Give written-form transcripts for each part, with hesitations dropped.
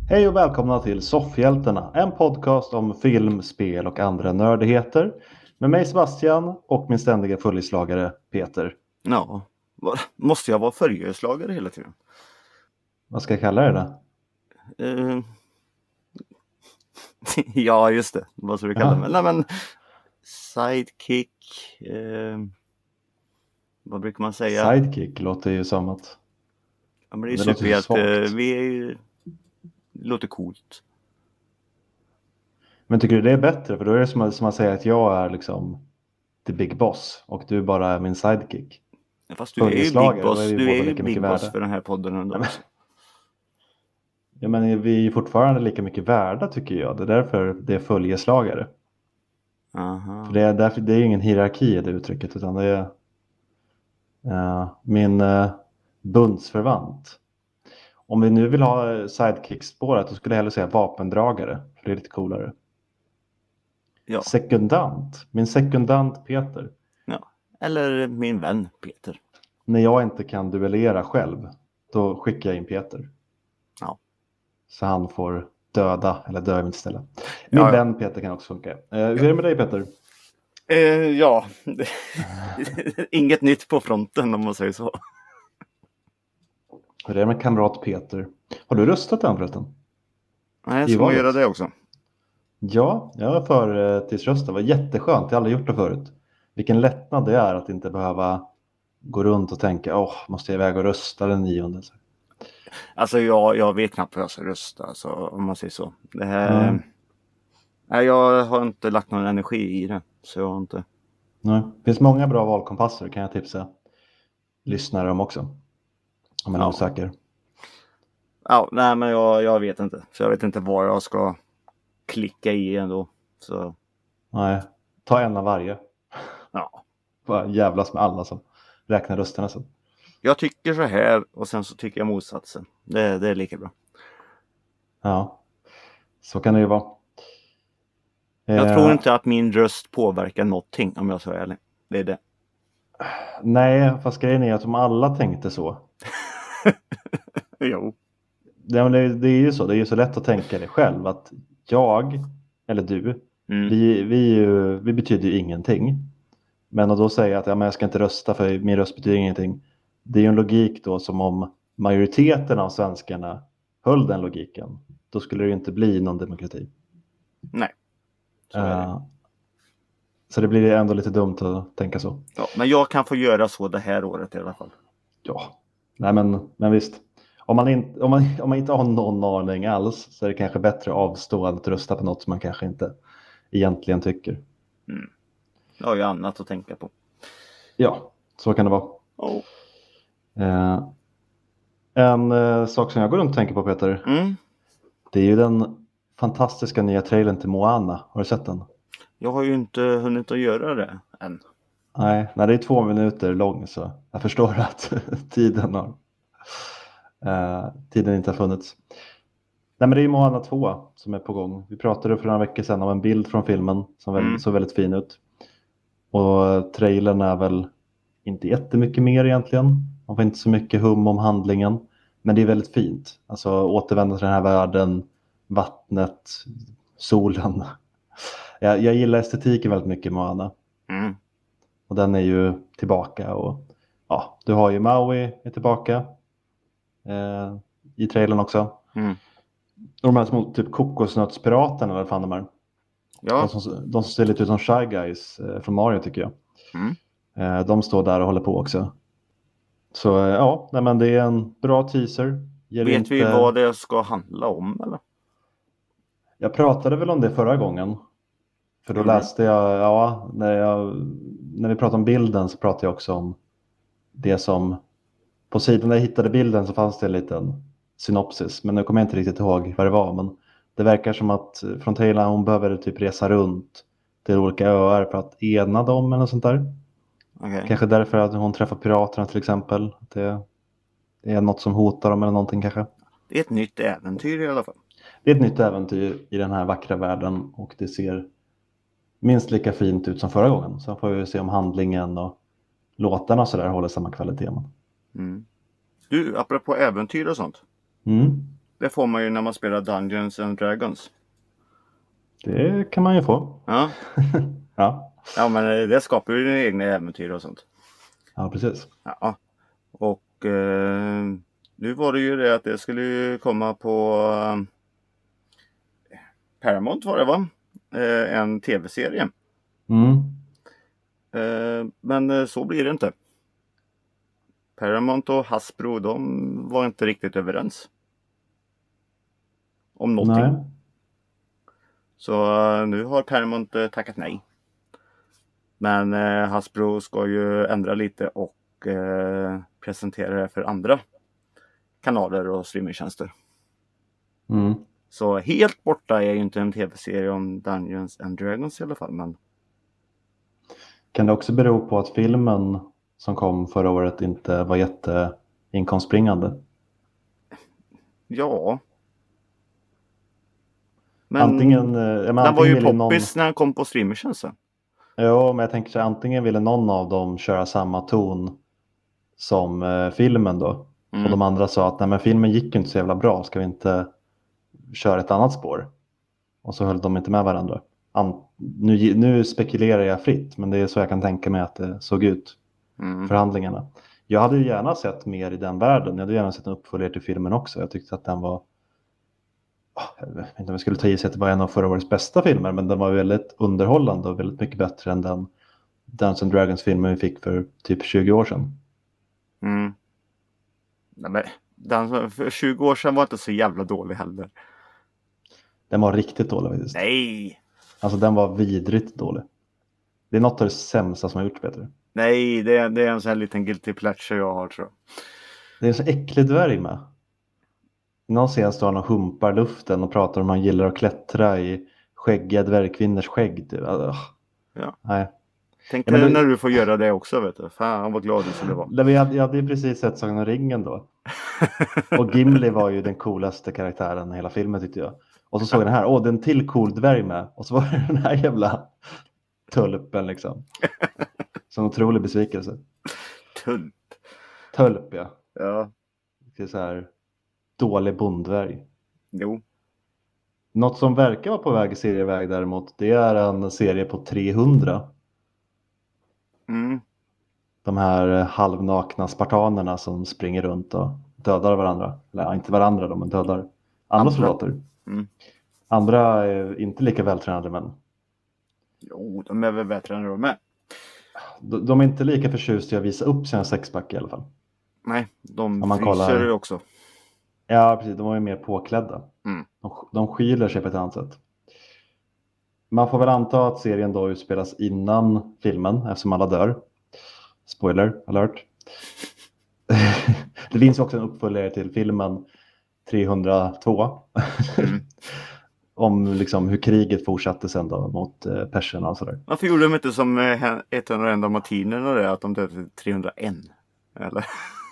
Hej och välkomna till Soffhjältarna, en podcast om film, spel och andra nördigheter. Med mig Sebastian och min ständiga följeslagare Peter. Ja, måste jag vara följeslagare hela tiden? Vad ska jag kalla det då? Ja, just det. Vad ska du kalla mig? Ja. Nej, men sidekick. Vad brukar man säga? Sidekick låter ju som att... Ja, men det är Det låter så superhjälte. svagt. Det låter coolt. Men tycker du det är bättre? För då är det som att säga att jag är liksom the big boss och du bara är min sidekick. Fast du är ju big Följeslagare, då boss. är vi Du båda är ju lika mycket big boss värda. för den här podden ändå. Ja, men vi är fortfarande lika mycket värda tycker jag. Det är därför det är följeslagare. Aha. För det är ju ingen hierarki i det uttrycket, utan det är min bundsförvant. Om vi nu vill ha sidekick-spåret, då skulle jag hellre säga vapendragare, för det är lite coolare. Ja. Sekundant, min sekundant Peter. Ja. Eller min vän Peter. När jag inte kan duellera själv, då skickar jag in Peter. Ja. Så han får dö i mitt ställe. Min vän Peter kan också funka. Hur är det med dig Peter? Ja, inget nytt på fronten om man säger så. Hur är det med kamrat Peter? Har du röstat än förresten? Nej, ska man göra det också? Ja, jag var förtidsröstad. Det var jätteskönt. Jag har aldrig gjort det förut. Vilken lättnad det är att inte behöva gå runt och tänka måste jag iväg och rösta den 9:e? Alltså jag vet knappt vad jag ska rösta, alltså, om man säger så. Det här... Nej, jag har inte lagt någon energi i det. Så jag har inte... Nej. Det finns många bra valkompasser, kan jag tipsa lyssnare om också. Om man är osäker. Ja, nej men jag vet inte. Så jag vet inte vad jag ska klicka i ändå. Så... Nej, ta en av varje. Ja. Bara jävlas med alla som räknar rösterna sen. Jag tycker så här och sen så tycker jag motsatsen. Det är lika bra. Ja, så kan det ju vara. Jag tror inte att min röst påverkar någonting om jag så är ärlig. Det är det. Nej, fast grejen är att om alla tänkte så. Jo. Det är ju så. Det är ju så lätt att tänka det själv. Att jag, eller du, vi betyder ju ingenting. Men att då säga att jag ska inte rösta för min röst betyder ingenting. Det är ju en logik då som om majoriteten av svenskarna höll den logiken. Då skulle det ju inte bli någon demokrati. Nej. Så det blir ändå lite dumt att tänka så. Ja, men jag kan få göra så det här året i alla fall. Ja, nej men visst. Om man inte har någon aning alls så är det kanske bättre att avstå än att rösta på något som man kanske inte egentligen tycker. Jag har ju annat att tänka på. Ja, så kan det vara. Oh. En sak som jag går runt och tänker på Peter. Det är ju den fantastiska nya trailern till Moana. Har du sett den? Jag har ju inte hunnit att göra det än. Nej, det är 2 minuter lång så jag förstår att tiden inte har funnits. Nej, men det är Moana 2 som är på gång. Vi pratade för några veckor sedan om en bild från filmen som såg väldigt fin ut. Och trailern är väl inte jättemycket mer egentligen. Man får inte så mycket hum om handlingen. Men det är väldigt fint. Alltså återvända till den här världen, vattnet, solen. Jag gillar estetiken väldigt mycket i Moana. Och den är ju tillbaka. Och ja, du har ju Maui är tillbaka. I trailern också. Och de här små typ kokosnötspiraterna eller vad fan de är. Ja. De som ser lite ut som Shy Guys från Mario tycker jag. De står där och håller på också. Så ja, men det är en bra teaser. Vet vi vad det ska handla om eller? Jag pratade väl om det förra gången. För då läste jag, när vi pratade om bilden så pratade jag också om det som på sidan där jag hittade bilden så fanns det en liten synopsis. Men nu kommer jag inte riktigt ihåg vad det var. Men det verkar som att från Taylor hon behöver typ resa runt till olika öar för att ena dem eller något sånt där. Okay. Kanske därför att hon träffar piraterna till exempel. Det är något som hotar dem eller någonting kanske. Det är ett nytt äventyr i alla fall. Det är ett nytt äventyr i den här vackra världen och det ser minst lika fint ut som förra gången. Så får vi se om handlingen och låtarna så där håller samma kvalitet. Du, apropå äventyr och sånt. Det får man ju när man spelar Dungeons and Dragons. Det kan man ju få. Ja. Ja. Ja, men det skapar ju egna äventyr och sånt. Ja, precis. Ja. Och nu var det ju det att det skulle ju komma på Paramount var det va? En tv-serie. Mm. Men så blir det inte. Paramount och Hasbro, de var inte riktigt överens. Om någonting. Nej. Så nu har Paramount tackat nej. Men Hasbro ska ju ändra lite och presentera det för andra kanaler och streamingtjänster. Mm. Så helt borta är ju inte en tv-serie om Dungeons and Dragons i alla fall. Men... Kan det också bero på att filmen som kom förra året inte var jätteinkomstbringande? Ja. Men Antingen den var ju poppis när den kom på streamingtjänsten. Ja, men jag tänker så antingen ville någon av dem köra samma ton som filmen då. Mm. Och de andra sa att nej, men filmen gick ju inte så jävla bra, ska vi inte köra ett annat spår? Och så höll de inte med varandra. Nu spekulerar jag fritt, men det är så jag kan tänka mig att det såg ut. Förhandlingarna. Jag hade ju gärna sett mer i den världen. Jag hade gärna sett en uppföljare till filmen också. Jag tyckte att den var... Jag vet inte om jag skulle ta i sig att det var en av förra årets bästa filmer, men den var väldigt underhållande och väldigt mycket bättre än den Dungeons and Dragons-filmen vi fick för typ 20 år sedan. Mm. Nej, men den för 20 år sedan var inte så jävla dålig heller. Den var riktigt dålig faktiskt. Nej! Alltså den var vidrigt dålig. Det är något av det sämsta som har gjorts, Peter. Nej, det är en sån här liten guilty pleasure jag har, tror jag. Det är en så äcklig dvärg med. Någon scen står han och humpar luften och pratar om att han gillar att klättra i skäggiga dvärgkvinnors skägg. Typ. Ja. Nej. Tänk dig när du får göra det också, vet du. Fan vad glad du skulle vara. Jag hade ju precis sett Sagan om ringen då. Och Gimli var ju den coolaste karaktären i hela filmen tyckte jag. Och så såg jag den här, det är en till cool dvärg med. Och så var det den här jävla tulpen liksom. Som en otrolig besvikelse. Tulp, ja. Ja. Det är så här dålig bonddvärg. Jo. Något som verkar vara på väg i serieväg däremot, det är en serie på 300. Mm. De här halvnakna spartanerna som springer runt och dödar varandra. Eller inte varandra då, men dödar andra soldater. Mm. Andra är inte lika vältränade män. Jo, de är väl bättre än de är. De är inte lika förtjusta i att visa upp sina sexpack i alla fall. Nej, de man fryser ju också. Ja, precis. De var ju mer påklädda. Mm. De skyler sig på ett annat sätt. Man får väl anta att serien då utspelas innan filmen eftersom alla dör. Spoiler alert. Det finns också en uppföljare till filmen 302. Mm. Om liksom hur kriget fortsatte sen då mot perserna och sådär. Varför gjorde de inte som 101 dalmatinerna det, att de dödade 301? Eller?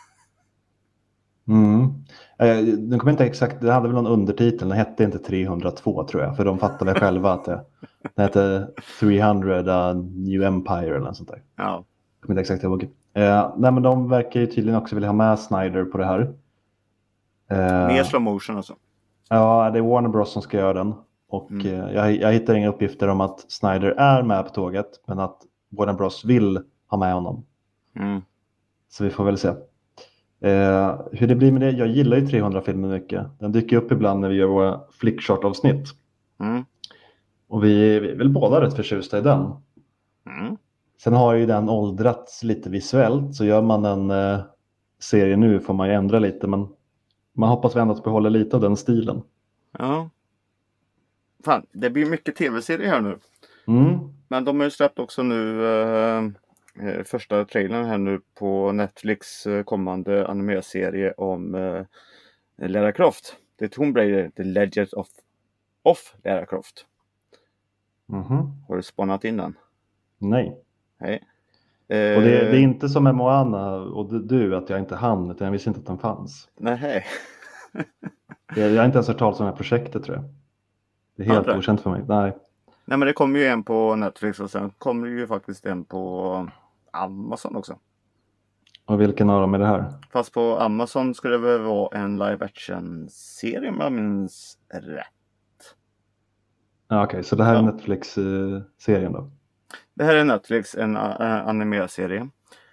Den kommer inte exakt, det hade väl någon undertitel, den hette inte 302 tror jag, för de fattade själva att den hette 300 New Empire eller något sånt där. Ja. Jag kommer inte exakt ihåg. Nej, men de verkar ju tydligen också vilja ha med Snyder på det här. Mer slow motion alltså. Ja, det är Warner Bros som ska göra den. Och jag hittar inga uppgifter om att Snyder är med på tåget, men att Warner Bros vill ha med honom. Mm. Så vi får väl se. Hur det blir med det, jag gillar ju 300-filmen mycket. Den dyker upp ibland när vi gör våra flickchart-avsnitt. Mm. Och vi är väl båda rätt förtjusta i den. Mm. Sen har ju den åldrats lite visuellt, så gör man en serie nu får man ju ändra lite, men man hoppas väl ändå att behålla lite av den stilen. Ja. Fan, det blir mycket tv-serier här nu. Mm. Men de har ju släppt också nu första trailern här nu på Netflix kommande animeserie om Lara Croft. Det är Tomb Raider, The Legend of Lara Croft. Mm-hmm. Har du spanat in den? Nej. Nej. Och det är inte som med Moana och du att jag inte hann, utan jag visste inte att den fanns. Nej. Jag har inte ens hört talas om det här projektet tror jag. Det är helt okänt för mig. Nej, men det kommer ju en på Netflix och sen kommer det ju faktiskt en på Amazon också. Och vilken av dem är det här? Fast på Amazon skulle det väl vara en live action-serie om jag minns rätt. Ja, okej, så det här är Ja. Netflix-serien då? Det här är Netflix, en animerserie.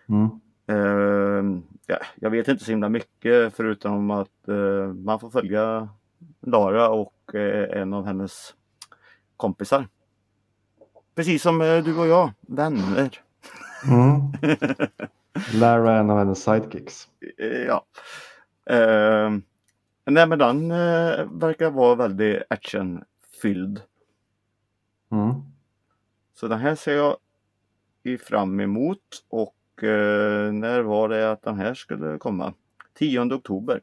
Ja, jag vet inte så himla mycket förutom att man får följa Lara och en av hennes kompisar. Precis som du och jag, vänner. Lara är en av hennes sidekicks. Ja. Nej, men den verkar vara väldigt actionfylld. Så den här ser jag fram emot. Och när var det att den här skulle komma? 10 oktober.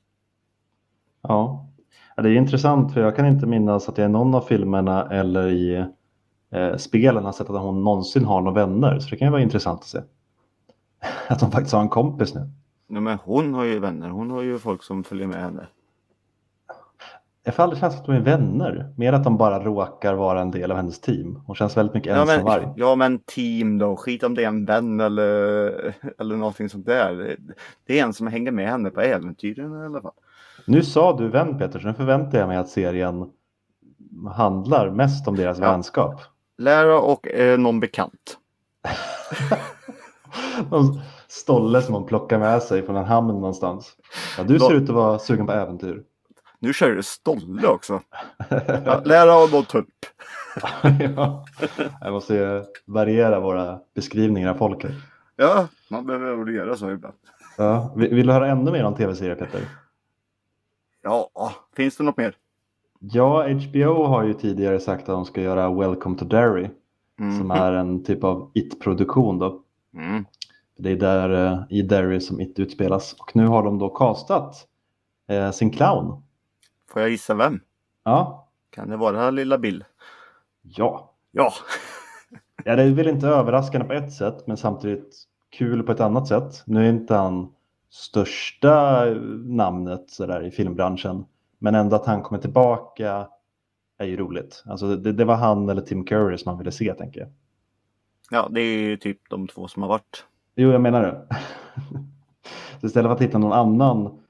Ja, det är intressant för jag kan inte minnas att jag i någon av filmerna eller i spelen har sett att hon någonsin har några vänner. Så det kan ju vara intressant att se. Att hon faktiskt har en kompis nu. Nej, men hon har ju vänner. Hon har ju folk som följer med henne. Jag får aldrig känslan att de är vänner. Mer att de bara råkar vara en del av hennes team. Hon känns väldigt mycket ensamvarg. Ja, men team då. Skit om det är en vän eller någonting sånt där. Det är en som hänger med henne på äventyren i alla fall. Nu sa du vän Peter, så nu förväntar jag mig att serien handlar mest om deras vänskap. Lara och någon bekant. Någon stolle som hon plockar med sig från en hamn någonstans. Ja, du ser ut att vara sugen på äventyr. Nu kör du stolle också. Ja, Lara och någon tupp. Ja, jag måste variera våra beskrivningar av folk här. Ja, man behöver väl göra så ibland. Ja, vill du höra ännu mer om tv-serier, Peter? Ja, finns det något mer? Ja, HBO har ju tidigare sagt att de ska göra Welcome to Derry. Som är en typ av It-produktion då. Det är där i Derry som It utspelas. Och nu har de då castat sin clown. Får jag gissa vem? Ja. Kan det vara lilla Bill? Ja. Ja. Ja, det är väl inte överraskande på ett sätt, men samtidigt kul på ett annat sätt. Nu är inte han största namnet så där i filmbranschen, men ändå att han kommer tillbaka är ju roligt. Alltså det var han eller Tim Curry som man ville se, tänker jag. Ja, det är ju typ de två som har varit. Jo, jag menar det. Så istället för att hitta någon annan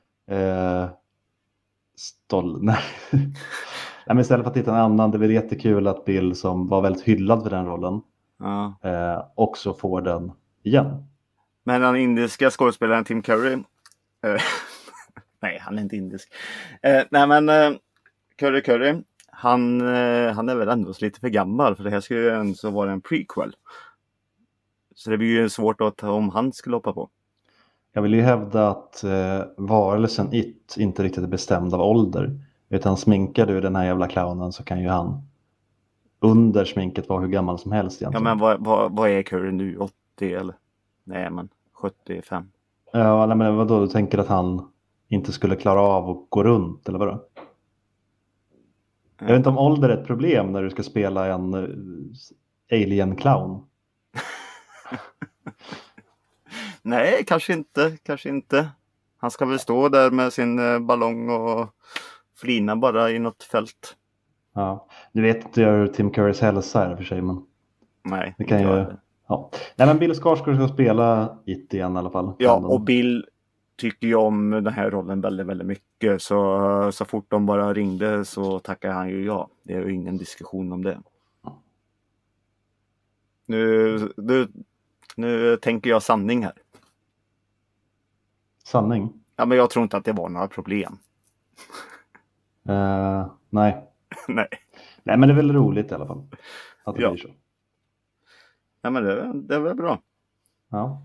Nej, men istället för att hitta en annan, det är väl jättekul att Bill som var väldigt hyllad för den rollen också får den igen. Men den indiska skådespelaren Tim Curry nej, han är inte indisk. Nej, men Curry han är väl ändå lite för gammal, för det här skulle ju ändå vara en prequel. Så det blir ju svårt att ta om han skulle hoppa på. Jag vill ju hävda att varelsen It inte riktigt är bestämd av ålder. Utan sminkar du den här jävla clownen så kan ju han under sminket vara hur gammal som helst egentligen. Ja, men vad är Curry nu? 80 eller? Nej, men 75. Ja, men vadå? Du tänker att han inte skulle klara av att gå runt, eller vadå? Jag vet inte om ålder är ett problem när du ska spela en alien-clown. Nej, kanske inte. Han ska väl stå där med sin ballong och flina bara i något fält. Ja, du vet inte hur Tim Currys hälsa är för sig, men nej, det kan ju... Ja. Nej, men Bill Skarsgård ska spela It igen i alla fall. Ja, och Bill tycker ju om den här rollen väldigt, väldigt mycket. Så fort de bara ringde så tackar han ju ja. Det är ju ingen diskussion om det. Nu tänker jag sanning här. Sanning? Ja, men jag tror inte att det var några problem. Nej. Nej. Nej, men det är väl roligt i alla fall. Att det blir så. Ja, men det är väl bra. Ja.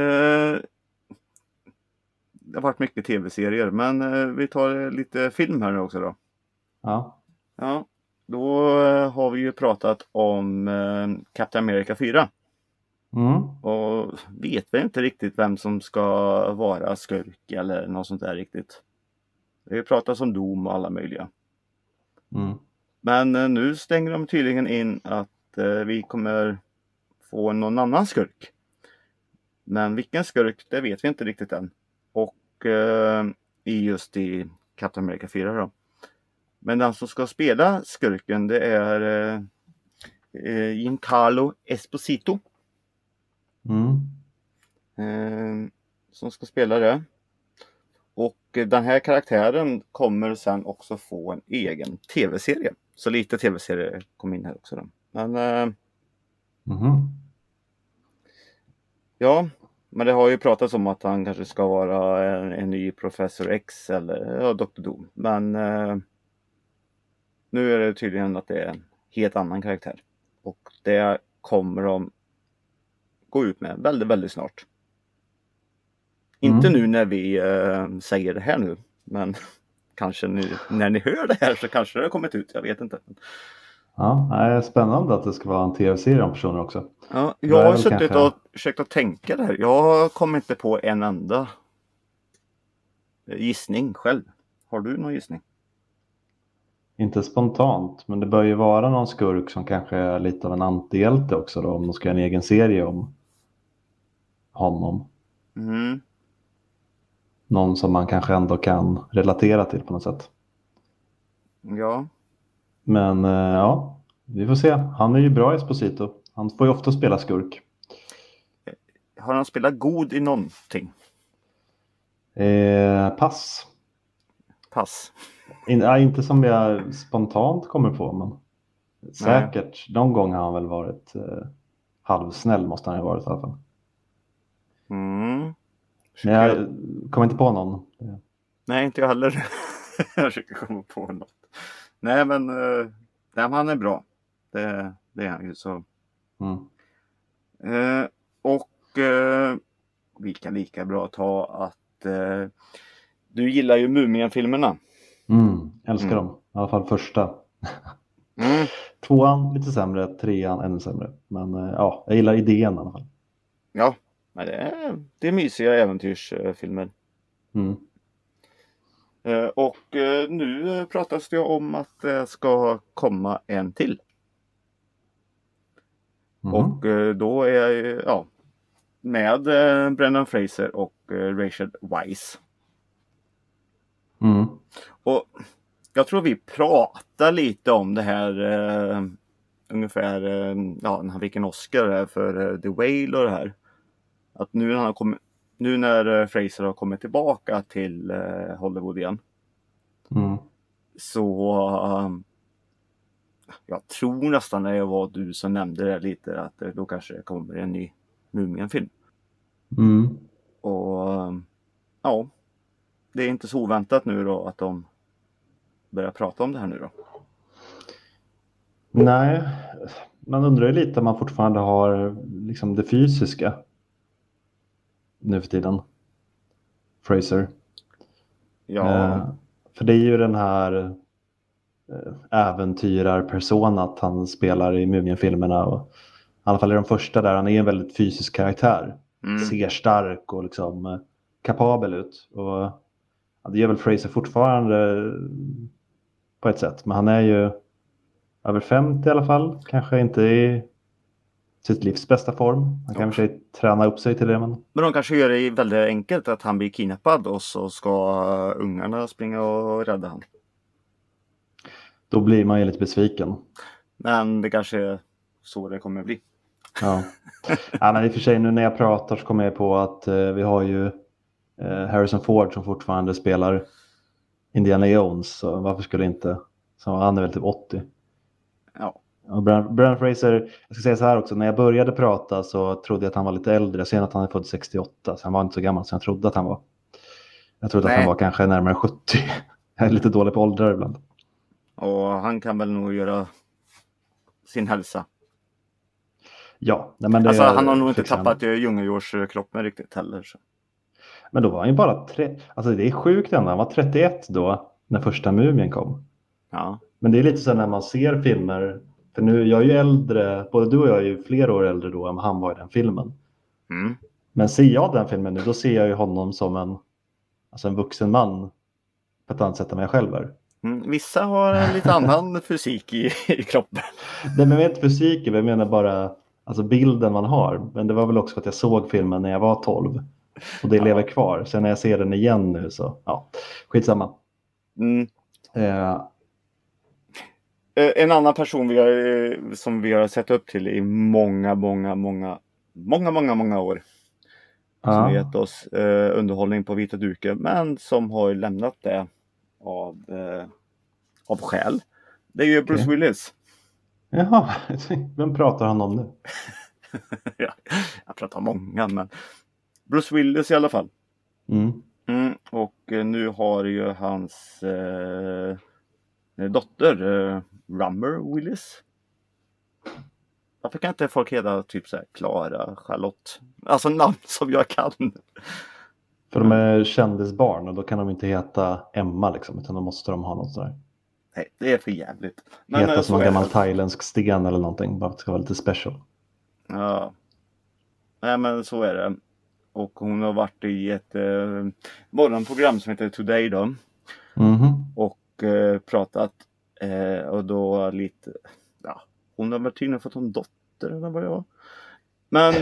Det har varit mycket tv-serier, men vi tar lite film här nu också då. Ja. Ja, då har vi ju pratat om Captain America 4. Och vet vi inte riktigt vem som ska vara skurk eller något sånt där riktigt. Vi har ju pratat om Doom och alla möjliga. Men nu stänger de tydligen in att vi kommer få någon annan skurk. Men vilken skurk, det vet vi inte riktigt än. Och just i Captain America 4 då. Men den som ska spela skurken, det är Giancarlo Esposito. som ska spela det. Och den här karaktären kommer sen också få en egen tv-serie. Så lite tv-serie kom in här också då. Men ja, men det har ju pratats om att han kanske ska vara en ny Professor X eller Dr. Doom. Men nu är det tydligen att det är en helt annan karaktär. Och det kommer de gå ut med väldigt, väldigt snart. Inte nu när vi säger det här nu, men kanske nu när ni hör det här så kanske det har kommit ut, jag vet inte. Ja, det är spännande att det ska vara en tv-serie om personer också. Ja, jag har suttit och försökt att tänka det här. Jag kommer inte på en enda gissning själv. Har du någon gissning? Inte spontant, men det bör ju vara någon skurk som kanske är lite av en antihjälte också då, om de ska göra en egen serie om honom. Någon som man kanske ändå kan relatera till på något sätt. Ja. Men ja, vi får se. Han är ju bra i Esposito. Han får ju ofta spela skurk. Har han spelat god i någonting? Pass. Pass. Inte som jag spontant kommer på, men säkert. Någon gång har han väl varit halvsnäll, måste han ha varit i alla fall. Men jag kommer inte på någon. Nej, inte jag heller. Jag försöker komma på något. Nej, men han är bra. Det är han ju så. Och vi kan lika bra ta att du gillar ju Mumien-filmerna. Älskar dem. I alla fall första. 2:an lite sämre, 3:an ännu sämre. Men ja, jag gillar idén i alla fall. Ja, men det är mysiga äventyrsfilmer. Och nu pratas det om att det ska komma en till. Och då är jag ju med Brendan Fraser och Rachel Weisz. Och jag tror vi pratar lite om det här ungefär när han fick en Oscar här för The Whale och det här. Att nu när Fraser har kommit tillbaka till Hollywood igen. Så jag tror nästan det var du som nämnde det lite, att då kanske det kommer en ny Mumien-film. Och ja, det är inte så oväntat nu då att de börjar prata om det här nu då. Nej, man undrar ju lite om man fortfarande har liksom det fysiska nu för tiden. Fraser. Ja. För det är ju den här äventyrarpersonan han spelar i Mumien-filmerna. Och, i alla fall i de första där, han är en väldigt fysisk karaktär. Ser stark och liksom kapabel ut. Och det gör väl Fraser fortfarande på ett sätt. Men han är ju över 50 i alla fall. Kanske inte i sitt livs bästa form. Han kanske träna upp sig till det. Men de kanske gör det väldigt enkelt att han blir kidnappad och så ska ungarna springa och rädda han. Då blir man ju lite besviken. Men det kanske är så det kommer bli. Ja. Men i och för sig nu när jag pratar så kommer jag på att vi har ju Harrison Ford som fortfarande spelar Indiana Jones. Så varför skulle inte? Så han är väl typ 80. Ja. Och Brendan Fraser, jag ska säga så här också, när jag började prata så trodde jag att han var lite äldre. Jag ser att han är född 68, så han var inte så gammal som jag trodde att han var. Jag trodde att han var kanske närmare 70. Jag är lite dålig på åldrar ibland. Och han kan väl nog göra sin hälsa. Ja, men alltså han har nog inte tappat Ljungejorskroppen riktigt heller. Så. Men då var han ju bara alltså det är sjukt ändå, han var 31 då när första Mumien kom. Ja. Men det är lite så när man ser filmer, för nu jag är ju äldre, både du och jag är ju flera år äldre då än han var i den filmen. Men ser jag den filmen nu, då ser jag ju honom som en vuxen man på ett annat sätt än jag själv är. Vissa har en lite annan fysik i kroppen. Nej, men jag menar inte fysiken, jag menar bara alltså bilden man har. Men det var väl också att jag såg filmen när jag var 12. Och det lever kvar. Sen när jag ser den igen nu så, skitsamma. En annan person som vi har sett upp till i många år. som har Ja, gett oss underhållning på vita duken, men som har lämnat det av skäl. Det är ju Bruce okej. Willis. Jaha, vem pratar han om nu? Ja, jag pratar om många, men Bruce Willis i alla fall. Mm. Och nu har ju hans dotter Rummer Willis. Varför kan inte folk heta typ så här Clara, Charlotte? Alltså namn som jag kan. För de är kändisbarn och då kan de inte heta Emma liksom, utan då måste de ha något sådär. Nej, det är för jävligt. Heta som så en är gammal det. thailändsk sten eller någonting, bara för att det ska vara lite special. Ja. Nej, men så är det. Och hon har varit i ett morgonprogram som heter Today då. Mhm. Och pratat. Och då lite, ja, hon har väl tydligen fått en dotter eller vad det var. Men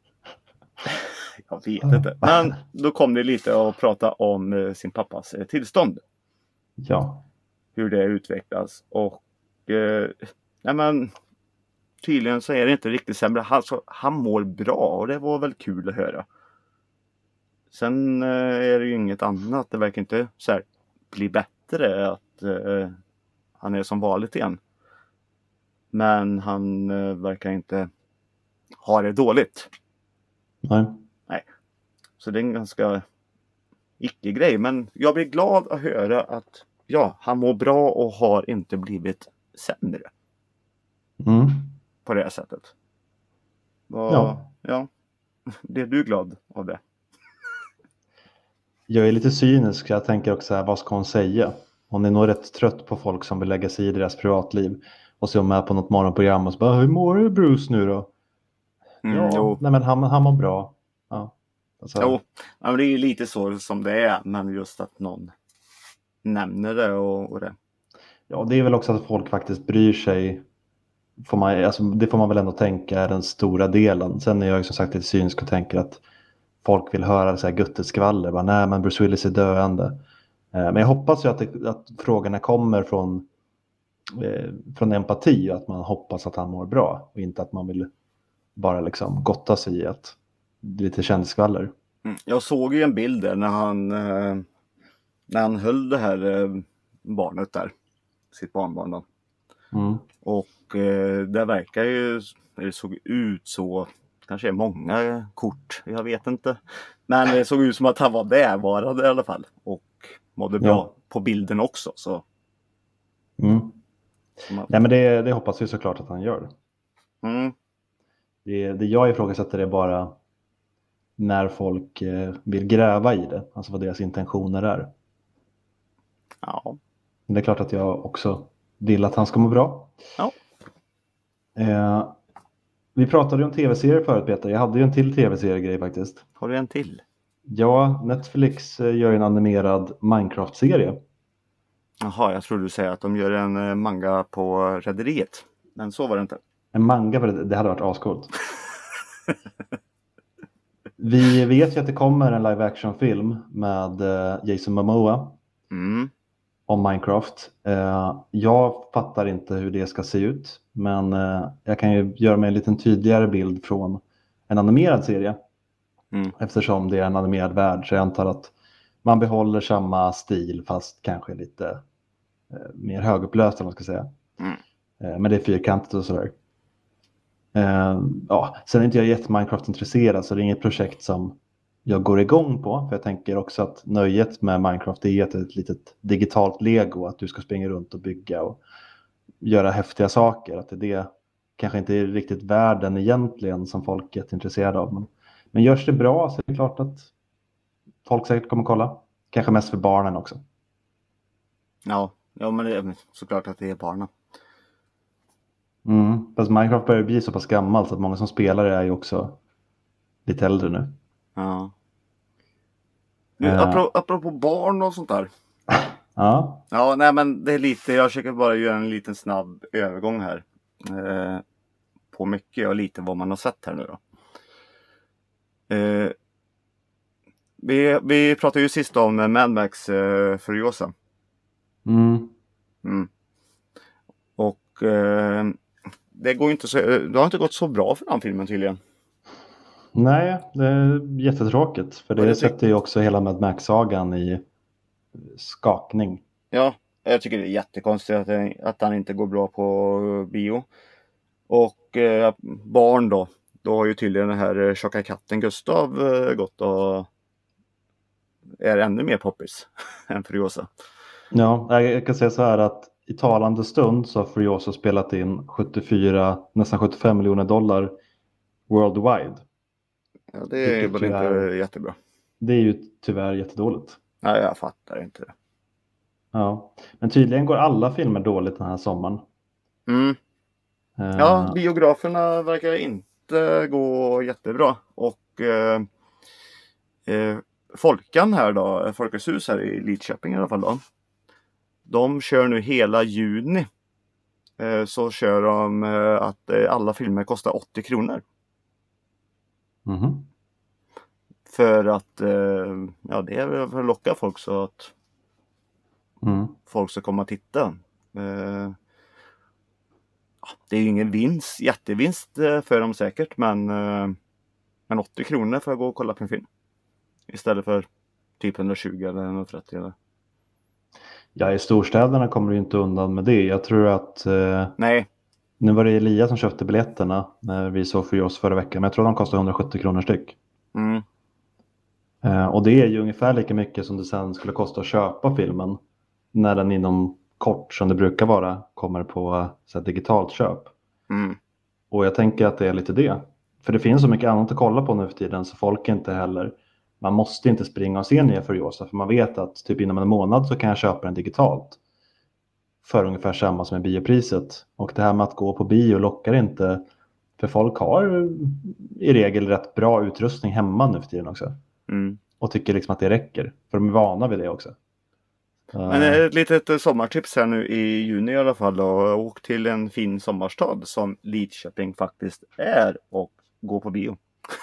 jag vet inte. Men då kom det lite att prata om sin pappas tillstånd. Ja. Hur det utvecklas. Och nej men tydligen så är det inte riktigt sämre. Han mår bra och det var väl kul att höra. Sen är det ju inget annat. Det verkar inte så här bli bättre att han är som vanligt igen. Men han verkar inte ha det dåligt. Nej. Så det är en ganska icke-grej. Men jag blir glad att höra att ja, han mår bra och har inte blivit sämre Mm. på det här sättet. Ja. Blir du glad av det? Jag är lite cynisk, jag tänker också här, vad ska hon säga? Hon är nog rätt trött på folk som vill lägga sig i deras privatliv. Och så är hon med på något morgonprogram och så bara, hur mår du Bruce nu då? Ja, Jo. nej men han mår bra. Ja. Alltså, Jo, ja, men det är ju lite så som det är. Men just att någon nämner det och det. ja, det är väl också att folk faktiskt bryr sig. Alltså, det får man väl ändå tänka är den stora delen. Sen är jag ju som sagt lite cynisk och tänker att folk vill höra så här gutteskvaller. Bara, nej men Bruce Willis är döende. Men jag hoppas ju att frågorna kommer från empati och att man hoppas att han mår bra. Och inte att man vill bara liksom gotta sig i att det är lite kändisskvaller. Jag såg ju en bild där när han höll det här barnet där. Sitt barnbarn då. Mm. Och det verkar ju, det såg ut så, kanske är många kort, jag vet inte. Men det såg ut som att han var närvarande i alla fall. Och mådde bra på bilden också. Så. Mm. Nej men det hoppas vi såklart att han gör. Mm. Det jag ifrågasätter är bara när folk vill gräva i det. Alltså vad deras intentioner är. Ja. Men det är klart att jag också vill att han ska må bra. Ja. Vi pratade ju om tv-serier förut Peter. Jag hade ju en till tv-seriegrej faktiskt. Har du en till? Ja, Netflix gör en animerad Minecraft-serie. Jaha, jag tror du säger att de gör en manga på Rederiet. Men så var det inte. En manga, för det hade varit ascoolt. Vi vet ju att det kommer en live action-film med Jason Momoa om Minecraft. Jag fattar inte hur det ska se ut, men jag kan ju göra mig en liten tydligare bild från en animerad serie. Eftersom det är en animerad värld, så jag antar att man behåller samma stil fast kanske lite mer högupplöst, om man ska säga. Men det är fyrkantigt och sådär. Ja, sen är inte jag Minecraft-intresserad, så det är inget projekt som jag går igång på. För jag tänker också att nöjet med Minecraft är ett litet digitalt lego. Att du ska springa runt och bygga och göra häftiga saker. Att det kanske inte är riktigt världen egentligen som folk är intresserade av. Men görs det bra så är det klart att folk säkert kommer kolla. Kanske mest för barnen också. Ja, men det är såklart att det är barnen. Fast Minecraft börjar bli så pass gammal så att många som spelar det är ju också lite äldre nu. Ja. Apropå barn och sånt där. Ja. Ja, nej men det är lite, jag försöker bara göra en liten snabb övergång här. På mycket och lite vad man har sett här nu då. Vi pratade ju sist om Mad Max Furiosa. Och det har inte gått så bra för den filmen tydligen. Nej, det är jättetråkigt. För Och det sätter ju också hela Mad Max-sagan i skakning. Ja, jag tycker det är jättekonstigt att han inte går bra på bio. Och barn då har ju tydligen den här tjocka katten Gustav gått och är ännu mer poppis än Furiosa. Ja, jag kan säga så här att i talande stund så har Furiosa spelat in 74, nästan 75 miljoner dollar worldwide. Ja, det är Vilket väl ju inte är, jättebra. det är ju tyvärr jättedåligt. Nej, jag fattar inte det. Ja, men tydligen går alla filmer dåligt den här sommaren. Mm. Ja, Eh, biograferna verkar inte gå jättebra. Och Folkan här då, Folkets hus här i Lidköping i alla fall då. De kör nu hela juni. Så kör de att alla filmer kostar 80 kronor. mhm. För att ja, det är väl för att locka folk så att Mm. folk ska komma och titta. Det är ju ingen jättevinst för dem säkert, men 80 kronor för att gå och kolla på en film. Istället för typ 120 eller 130 eller. Ja, i storstäderna kommer du inte undan med det. Jag tror att Nej. nu var det Elias som köpte biljetterna när vi såg Furiosa förra veckan. Men jag tror de kostar 170 kronor styck. Mm. Och det är ju ungefär lika mycket som det sen skulle kosta att köpa filmen. När den inom kort, som det brukar vara, kommer på så här, digitalt köp. Mm. Och jag tänker att det är lite det. För det finns så mycket annat att kolla på nu för tiden så folk inte heller. Man måste inte springa och se nya Furiosa för man vet att typ inom en månad så kan jag köpa den digitalt. För ungefär samma som är biopriset. Och det här med att gå på bio lockar inte. För folk har i regel rätt bra utrustning hemma nu för tiden också. Mm. Och tycker liksom att det räcker. För de är vana vid det också. Men ett litet sommartips här nu i juni i alla fall då. Åk till en fin sommarstad som Lidköping faktiskt är och gå på bio.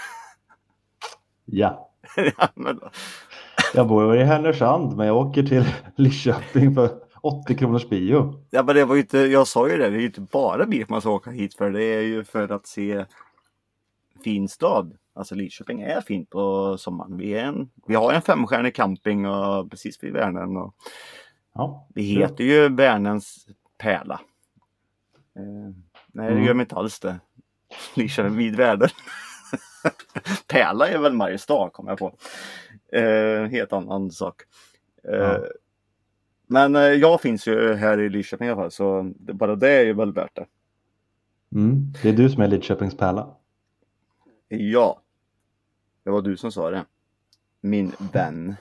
Ja. Ja, men, Jag bor i Härnösand men jag åker till Lidköping för 80 kronors bio. ja, men det var ju inte, jag sa ju det är ju inte bara bio man ska åka hit för. Det är ju för att se fin stad. Alltså Lidköping är fint på sommaren. Vi har en 5-stjärnig camping och precis vid Vänern. Och Ja, det heter ju Värnens pärla. Nej, det gör Mm. mig inte alls det. Lidköping vid Vänern. Pärla är väl Mariestad, kommer jag på. Helt annan sak. Ja. Men jag finns ju här i Lidköping i alla fall, så bara det är ju väl värt det. Det är du som är Lidköpings pärla. Ja, det var du som sa det. Min vän.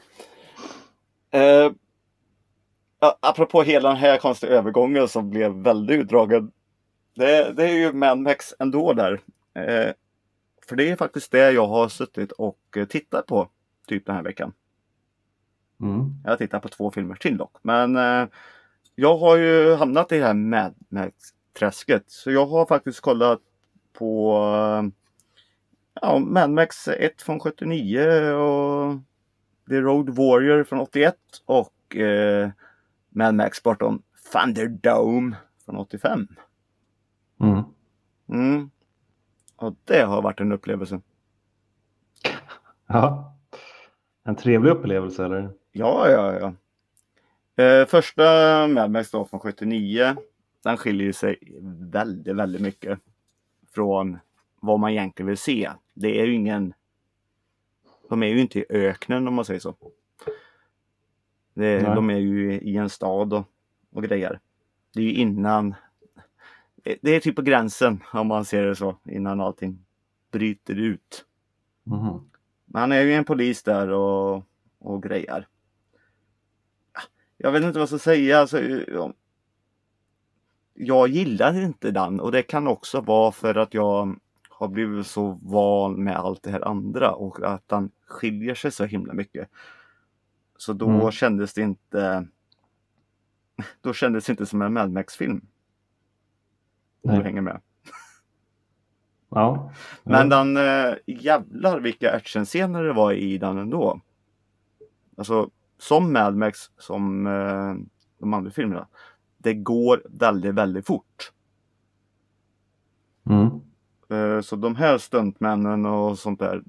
Apropå hela den här konstiga övergången som blev väldigt utdragen. Det är ju Mad Max ändå där. För det är faktiskt det jag har suttit och tittat på typ den här veckan. Jag har tittat på 2 filmer till dock. Men jag har ju hamnat i det här Mad Max-träsket. Så jag har faktiskt kollat på Mad Max 1 från 79 och The Road Warrior från 81 och Mad Max bortom Thunderdome från 85. Och det har varit en upplevelse. Ja. En trevlig upplevelse eller? Ja. Första Mad Max då från 79. Den skiljer sig väldigt, väldigt mycket från vad man egentligen vill se. Det är ju de är ju inte i öknen om man säger så. De är ju i en stad och grejer. Det är ju innan. Det är typ på gränsen om man ser det så. Innan allting bryter ut. Men han är ju en polis där och grejer. Jag vet inte vad jag ska säga. Alltså, jag gillar inte den. Och det kan också vara för att jag har blivit så van med allt det här andra. Och att den skiljer sig så himla mycket. Så då kändes det inte. Då kändes det inte som en Mad Max-film. Om du hänger med. Ja. Men den jävlar vilka actionscener det var i den ändå. Alltså som Mad Max, som de andra filmerna. Det går väldigt, väldigt fort. Så de här stuntmännen och sånt där,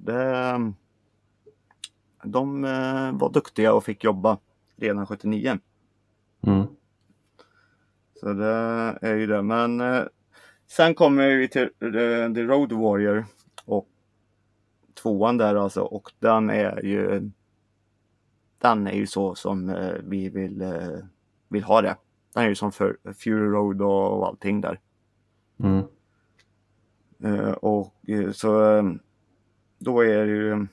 de var duktiga och fick jobba redan 79. Mm. Så det är ju det. Men sen kommer vi till The Road Warrior och 2:an där alltså. Och den är ju så som vi vill ha det. Den är ju som för Fury Road och allting där. Mm. Så då är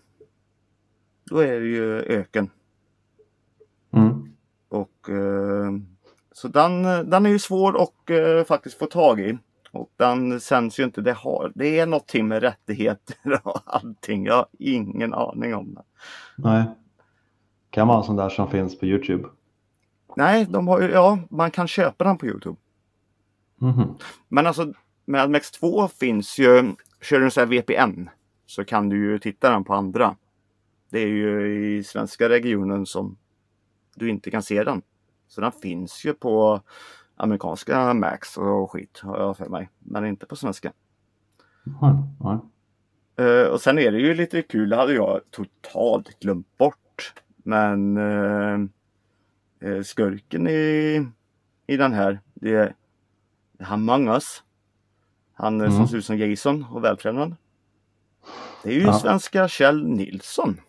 det ju öken. Mm. Och så den är ju svår att faktiskt få tag i. Och den sänds ju inte. Det är någonting med rättigheter och allting. Jag har ingen aning om det. Nej. Kan vara en sån där som finns på YouTube. Nej, man kan köpa den på YouTube. Mhm. Men alltså Mad Max 2 finns ju, kör du en sån här VPN så kan du ju titta den på andra. Det är ju i svenska regionen som du inte kan se den. Så den finns ju på amerikanska Max och skit har jag för mig. Men inte på svenska. Nej. Och sen är det ju lite kul, det hade jag totalt glömt bort. Men skurken i den här, det är Among Us. Han som ser ut som Jason och vältränad. Det är ju svenska Kjell Nilsson.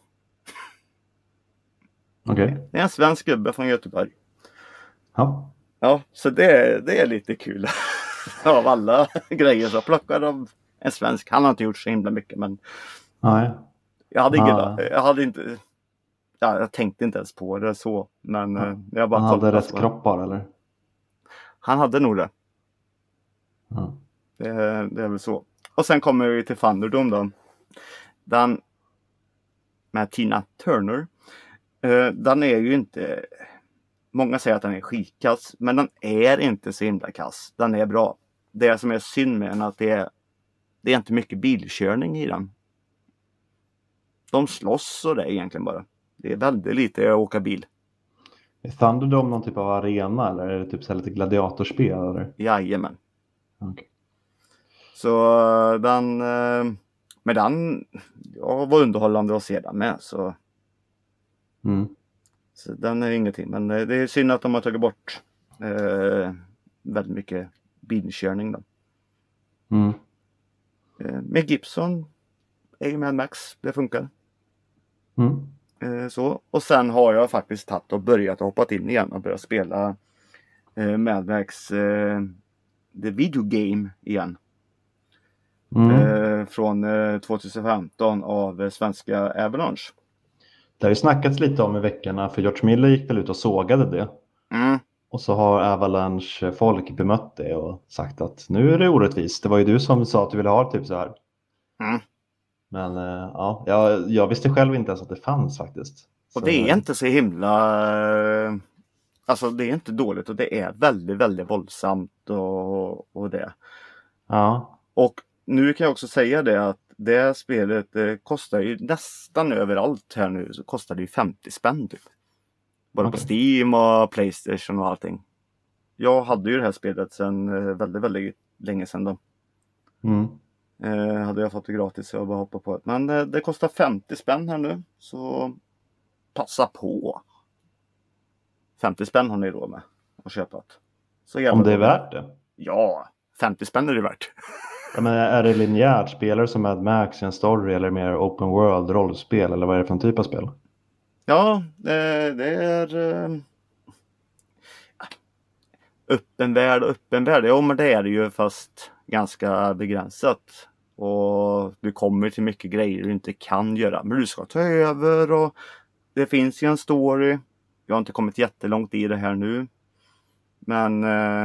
Okej. Det är en svensk gubbe från Göteborg. Ja. Ja, så det är lite kul. Av alla grejer så plockar de en svensk. Han har inte gjort så himla mycket, men Nej. jag tänkte inte ens på det så. Men jag bara Han hade kollade rätt kropp bara, eller? Han hade nog det. Ja. Det är väl så. Och sen kommer vi till Thunderdome då. Den med Tina Turner. Den är ju inte... Många säger att den är skitkass. Men den är inte så himla kass. Den är bra. Det som är synd med den är att det är inte mycket bilkörning i den. De slåss och det är egentligen bara. Det är väldigt lite att åka bil. Är Thunderdome någon typ av arena eller är det typ så här lite gladiatorspel? Eller? Jajamän. Okay. Så den var underhållande att se den med. Så den är ingenting. Men det är synd att de har tagit bort väldigt mycket bilkörning då. Med Gibson är ju Mad Max. Det funkar. Så. Och sen har jag faktiskt tagit och börjat hoppat in igen och börjat spela Mad Max The Video Game igen. Från 2015 av svenska Avalanche. Det har ju snackats lite om i veckorna för George Miller gick väl ut och sågade det. Och så har Avalanche folk bemött det och sagt att nu är det orättvist. Det var ju du som sa att du ville ha typ så här. Men jag visste själv inte ens att det fanns faktiskt. Och det är inte så himla... Alltså det är inte dåligt och det är väldigt, väldigt våldsamt och det. Ja. Och nu kan jag också säga det att det spelet kostar ju nästan överallt här nu så kostar det ju 50 spänn typ. Både på Steam och PlayStation och allting. Jag hade ju det här spelet sedan väldigt, väldigt länge sedan då. Hade jag fått det gratis så jag bara hoppade på det. Men det kostar 50 spänn här nu. Så passa på. 50 spänn har ni råd med att köpa det. Om det är värt det? Ja, 50 spänn är det värt. Ja, men är det linjärt? Spelar du som Mad Max i en story eller mer open world rollspel? Eller vad är det för en typ av spel? Ja, det är öppen värld. Ja, men det är det ju fast ganska begränsat. Och du kommer till mycket grejer du inte kan göra. Men du ska ta över och det finns ju en story. Jag har inte kommit jättelångt i det här nu. Men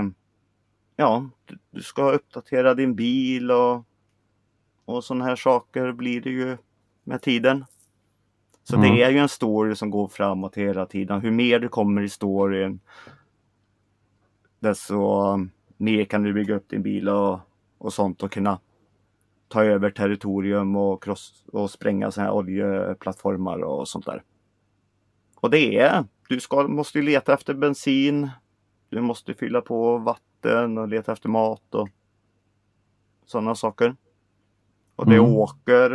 du ska uppdatera din bil och sådana här saker blir det ju med tiden. Så det är ju en story som går framåt hela tiden. Hur mer du kommer i storyn desto mer kan du bygga upp din bil och sånt och kunna ta över territorium och spränga såna här oljeplattformar och sånt där. Och du måste ju leta efter bensin. Du måste fylla på vatten och leta efter mat och sådana saker. Och det åker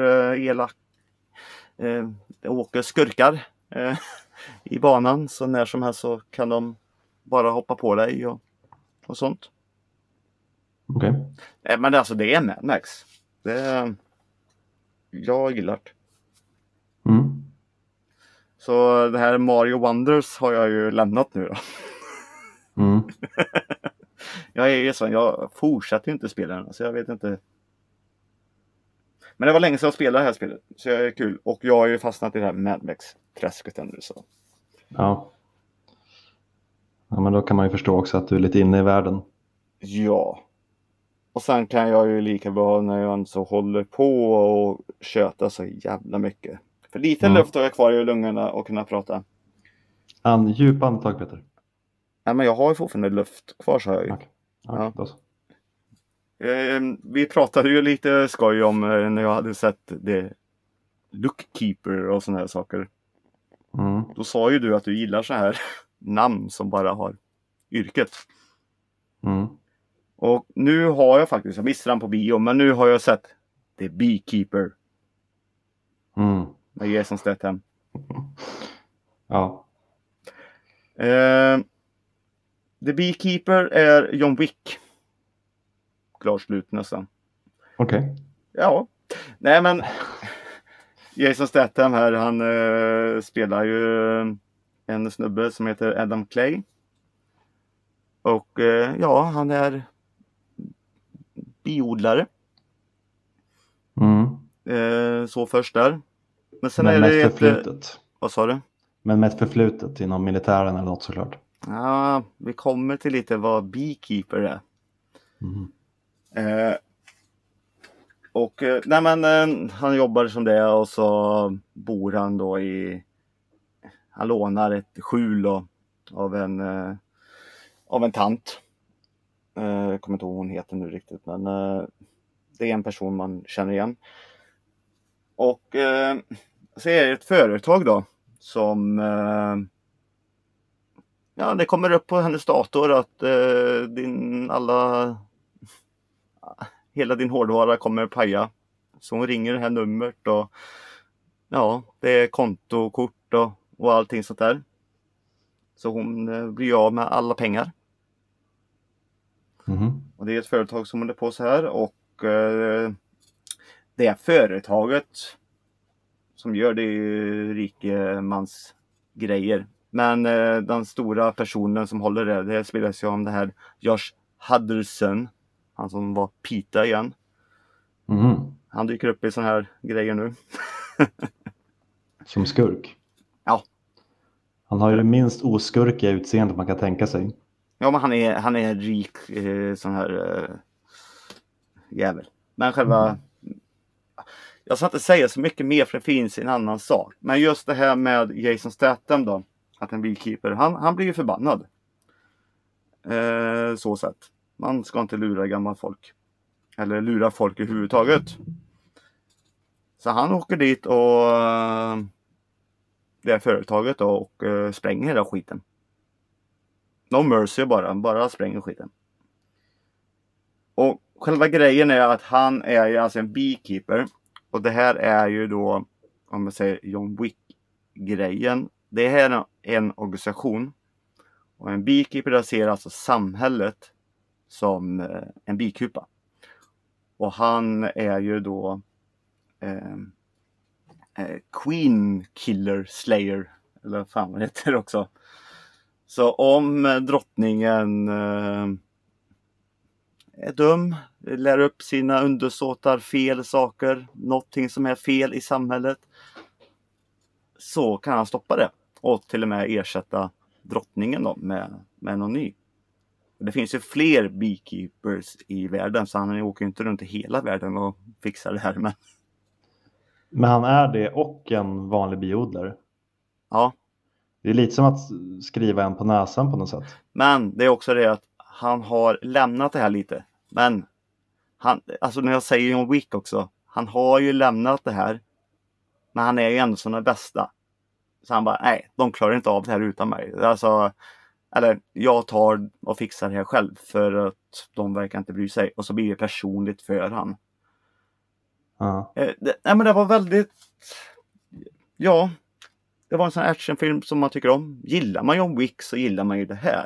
det åker skurkar i banan. Så när som helst så kan de bara hoppa på dig och sånt. Okej. Men alltså det är Mad Max. Jag gillar det. Så det här Mario Wonders har jag ju lämnat nu då. Jag är ju sån, jag fortsätter ju inte spela den, så jag vet inte. Men det var länge sedan jag spelade det här spelet, så jag är kul. Och jag har ju fastnat i det här Mad Max-träsket nu så. Ja, men då kan man ju förstå också att du är lite inne i världen. Ja. Och sen kan jag ju lika bra när jag inte så håller på och köta så jävla mycket. För lite luft har jag kvar i lungorna och kunna prata. Djup andetag, Peter. Nej, men jag har ju fortfarande luft kvar, så jag ju. Okay. Ja. Vi pratade ju lite skoj om när jag hade sett det Lookkeeper och såna här saker. Då sa ju du att du gillar så här namn som bara har yrket. Och nu har jag faktiskt, jag missade den på bio, men nu har jag sett The Beekeeper. Med Jason Statham. Ja. The Beekeeper är John Wick. Klart slut nästan. Okej. Ja. Nej, men Jason Statham här, han spelar ju en snubbe som heter Adam Clay. Och ja, han är biodlare. Så först där. Men sen är det förflutet. Vad sa du? Men med ett förflutet inom militären eller något såklart. Ja, vi kommer till lite vad Beekeeper är. Och nej, men han jobbar som det och så bor han då han lånar ett skjul då, av en tant. Jag kommer inte ihåg vad hon heter nu riktigt, men det är en person man känner igen. Och så är det ett företag då som ja, det kommer upp på hennes dator att hela din hårdvara kommer paja. Så hon ringer det här numret och ja, det är kontokort och allting sånt där. Så hon blir av med alla pengar. Och det är ett företag som håller på så här och det är företaget som gör det rikemans grejer. Men den stora personen som håller det spelas ju om det här Josh Hutcherson. Han som var Pita igen. Han dyker upp i såna här grejer nu. Som skurk? Ja. Han har ju det minst oskurkiga utseendet man kan tänka sig. Ja, men han är rik sån här jävel. Men själva... Jag ska inte säga så mycket mer för det finns en annan sak. Men just det här med Jason Statham då. Att en Beekeeper. Han blir ju förbannad. Så sätt. Man ska inte lura gamla folk. Eller lura folk överhuvudtaget. Så han åker dit och det är företaget då, och spränger hela skiten. No mercy bara spränger skiten. Och själva grejen är att han är ju alltså en beekeeper. Och det här är ju då, om man säger John Wick-grejen. Det här är en organisation. Och en beekeeper ser alltså samhället som en bikupa. Och han är ju då Queen Killer Slayer. Eller vad fan heter det också. Så om drottningen är dum, lär upp sina undersåtar fel saker, någonting som är fel i samhället, så kan han stoppa det. Och till och med ersätta drottningen då med någon ny. Det finns ju fler beekeepers i världen, så han åker inte runt i hela världen och fixar det här. Men han är det och en vanlig biodlare. Ja. Det är lite som att skriva en på näsan på något sätt. Men det är också det att han har lämnat det här lite. Men alltså när jag säger John Wick också, han har ju lämnat det här. Men han är ju ändå som den bästa. Så han bara, nej, de klarar inte av det här utan mig. Alltså, eller jag tar och fixar det här själv för att de verkar inte bry sig. Och så blir det personligt för han. Ja. Nej, men det var väldigt... Ja, det var en sån här actionfilm som man tycker om. Gillar man John Wick så gillar man ju det här.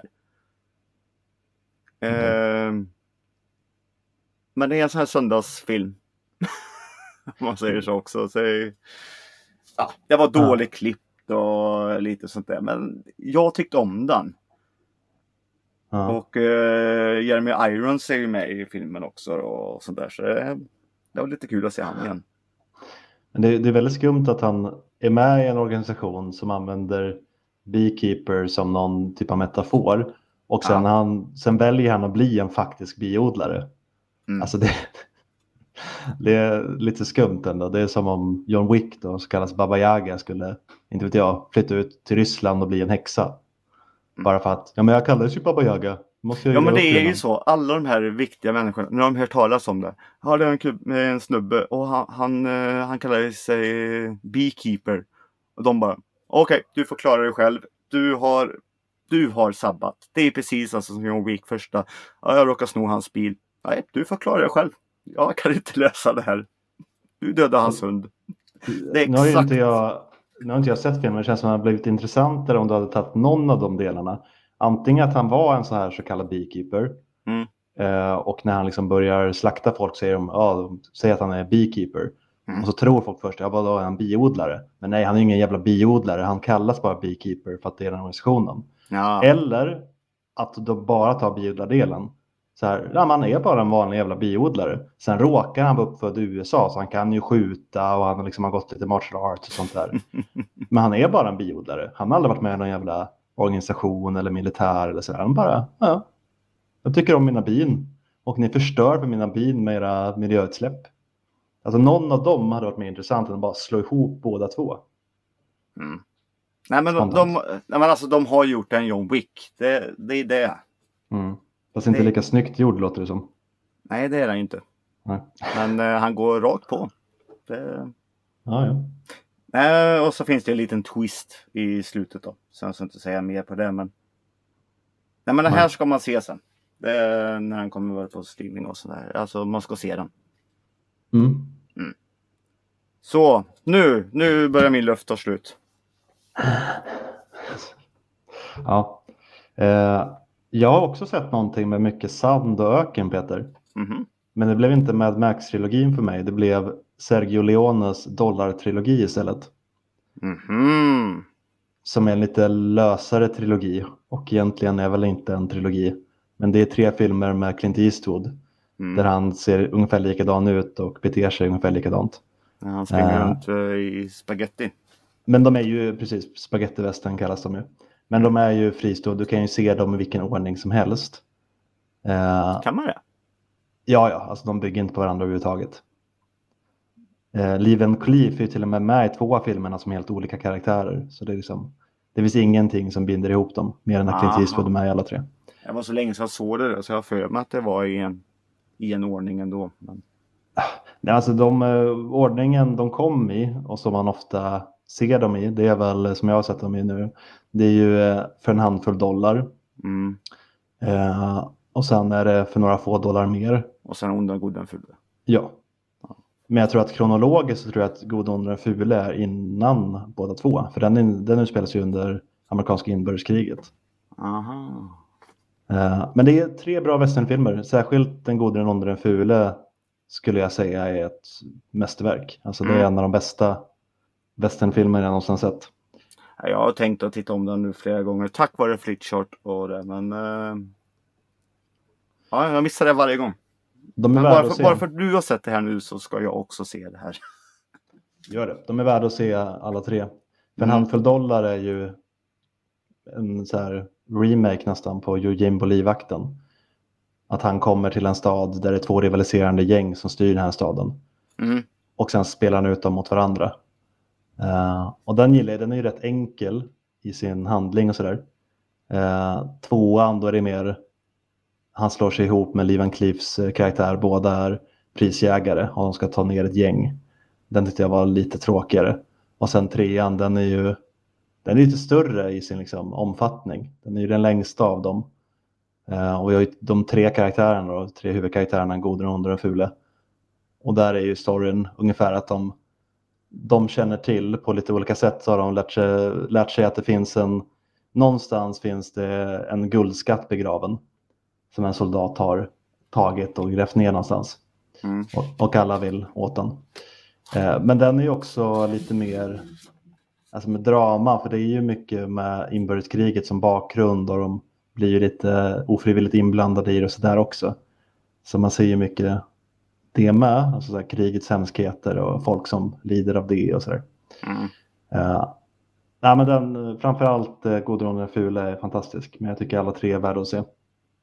Men det är en sån här söndagsfilm. Om man säger så också. Så, ja, det var dåligt klippt och lite sånt där. Men jag tyckte om den. Ja. Och Jeremy Irons är ju med i filmen också och sånt där. Så det var lite kul att se han igen. Men det är väldigt skumt att han är med i en organisation som använder beekeeper som någon typ av metafor. Och sen väljer han att bli en faktisk biodlare. Alltså det är lite skumt ändå. Det är som om John Wick då, så kallas Baba Yaga, skulle, inte vet jag, flytta ut till Ryssland och bli en häxa. Bara för att, ja men jag kallades ju Baba Yaga. Ja men det är ju så. Alla de här viktiga människorna, när de hör talas om det. Ja, det är en snubbe och han kallar sig beekeeper. Och de bara, okej, du får klara dig själv. Du har sabbat. Det är precis alltså som John Wick första. Ja, jag råkar sno hans bil. Nej, du får klara dig själv. Jag kan inte lösa det här. Du dödar hans hund. Det är exakt. Nu har inte jag sett filmen. Det känns som att det har blivit intressantare om du hade tagit någon av de delarna. Antingen att han var en så kallad beekeeper. Och när han liksom börjar slakta folk säger att han är beekeeper. Och så tror folk först, då är han biodlare. Men nej, han är ingen jävla biodlare. Han kallas bara beekeeper för att det är den organisationen. Ja. Eller att de bara tar biodlardelen. Så här, man är bara en vanlig jävla biodlare. Sen råkar han vara uppfödd i USA, så han kan ju skjuta och han liksom har gått lite martial arts och sånt där. Men han är bara en biodlare. Han har aldrig varit med i någon jävla organisation eller militär eller sådär. Han bara, jag tycker om mina bin. Och ni förstör för mina bin med era miljöutsläpp. Alltså någon av dem hade varit mer intressant än att bara slå ihop båda två. Nej men alltså de har gjort en John Wick. Det är det. Fast inte lika snyggt gjord låter det som. Nej, det är han inte. Nej. Men han går rakt på. Ja. Och så finns det en liten twist i slutet då. Så jag ska inte säga mer på det. Men den här ska man se sen. Det är när den kommer vara på streaming och sådär. Alltså man ska se den. Så, nu börjar min luft ta slut. Ja. Jag har också sett någonting med mycket sand och öken, Peter. Men det blev inte Mad Max-trilogin för mig. Det blev Sergio Leones Dollar-trilogi istället. Som är en lite lösare trilogi. Och egentligen är väl inte en trilogi. Men det är 3 filmer med Clint Eastwood. Där han ser ungefär likadan ut och beter sig ungefär likadant. Ja, han springer runt i spaghetti. Men de är ju, precis, spagettivästen kallas de ju. Men de är ju fristående. Du kan ju se dem i vilken ordning som helst. Kan man det? Ja, alltså de bygger inte på varandra överhuvudtaget. Liv and Cleef är till och med i 2 av filmerna som är helt olika karaktärer. Så det är liksom, det finns ingenting som binder ihop dem. Mer än att Clint Eastwood är med i alla 3. Det var så länge sedan jag såg det. Så jag har för mig att det var i en ordning ändå. Men... Nej, alltså ordningen de kom i och som man ofta ser dem i, det är väl som jag har sett dem i nu. Det är ju för en handfull dollar. Och sen är det för några få dollar mer. Och sen Onda, goda, den fule. Ja. Men jag tror att kronologiskt så tror jag att Goda, onda, den fule är innan båda 2. För den utspelas ju under amerikanska inbördeskriget. Men det är 3 bra westernfilmer. Särskilt Den goda, den onda, den fule skulle jag säga är ett mästerverk. Alltså det är en av de bästa westernfilmer jag någonsin sett. Jag har tänkt att titta om den nu flera gånger. Tack vare Flickchart och det. Men jag missar det varje gång. Bara för att du har sett det här nu så ska jag också se det här. Gör det. De är värda att se alla 3. För en handfull dollar är ju en så här remake nästan på Eugene Bolivakten. Att han kommer till en stad där det är 2 rivaliserande gäng som styr den här staden. Och sen spelar han ut dem mot varandra. Och den gillar jag. Den är ju rätt enkel i sin handling och sådär. 2:an då är det mer... Han slår sig ihop med Lee Van Cleefs karaktär. Båda är prisjägare och de ska ta ner ett gäng. Den tyckte jag var lite tråkigare. Och sen 3:an, den är lite större i sin liksom, omfattning. Den är ju den längsta av dem. Och vi har ju de 3 karaktärerna då, 3 huvudkaraktärerna, Goda, den onda, den fule. Och där är ju storyn ungefär att de känner till på lite olika sätt, så har de lärt sig att det finns någonstans finns det en guldskatt begraven som en soldat har tagit och grävt ner någonstans. Och alla vill åt den. Men den är ju också lite mer alltså med drama, för det är ju mycket med inbördeskriget som bakgrund och de blir ju lite ofrivilligt inblandade i det och sådär också. Så man ser ju mycket det med, alltså så här, krigets hemskheter och folk som lider av det och sådär. Nej, men den, framförallt Gudrun den fula är fantastisk, men jag tycker alla tre är värda att se.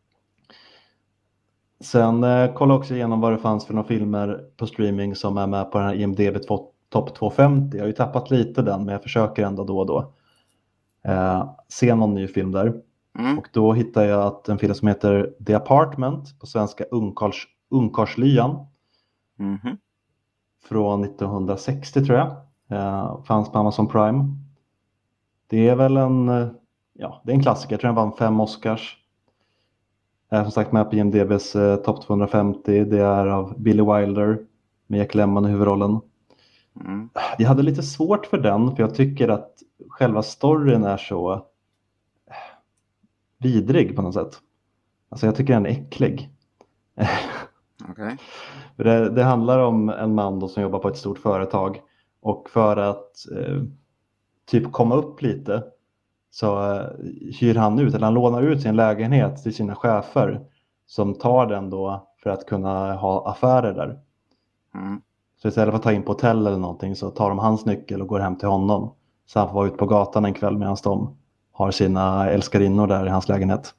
Sen kolla också igenom vad det fanns för några filmer på streaming som är med på den här IMDb Top 250. Jag har ju tappat lite den, men jag försöker ändå då och då se någon ny film där. Och då hittar jag att en film som heter The Apartment, på svenska Ungkarlslyan, från 1960 tror jag, fanns på Amazon Prime. Det är väl det är en klassiker. Jag tror den vann 5 Oscars. Som sagt med på IMDb's Top 250. Det är av Billy Wilder med Jack Lemmon i huvudrollen. Jag hade lite svårt för den, för jag tycker att själva storyn är så vidrig på något sätt. Alltså jag tycker den är äcklig. Okay. Det handlar om en man då som jobbar på ett stort företag, och för att typ komma upp lite så hyr han ut, eller han lånar ut sin lägenhet till sina chefer som tar den då för att kunna ha affärer där. Så istället för att ta in på hotell eller någonting så tar de hans nyckel och går hem till honom. Så han får vara ute på gatan en kväll medan de har sina älskarinnor där i hans lägenhet.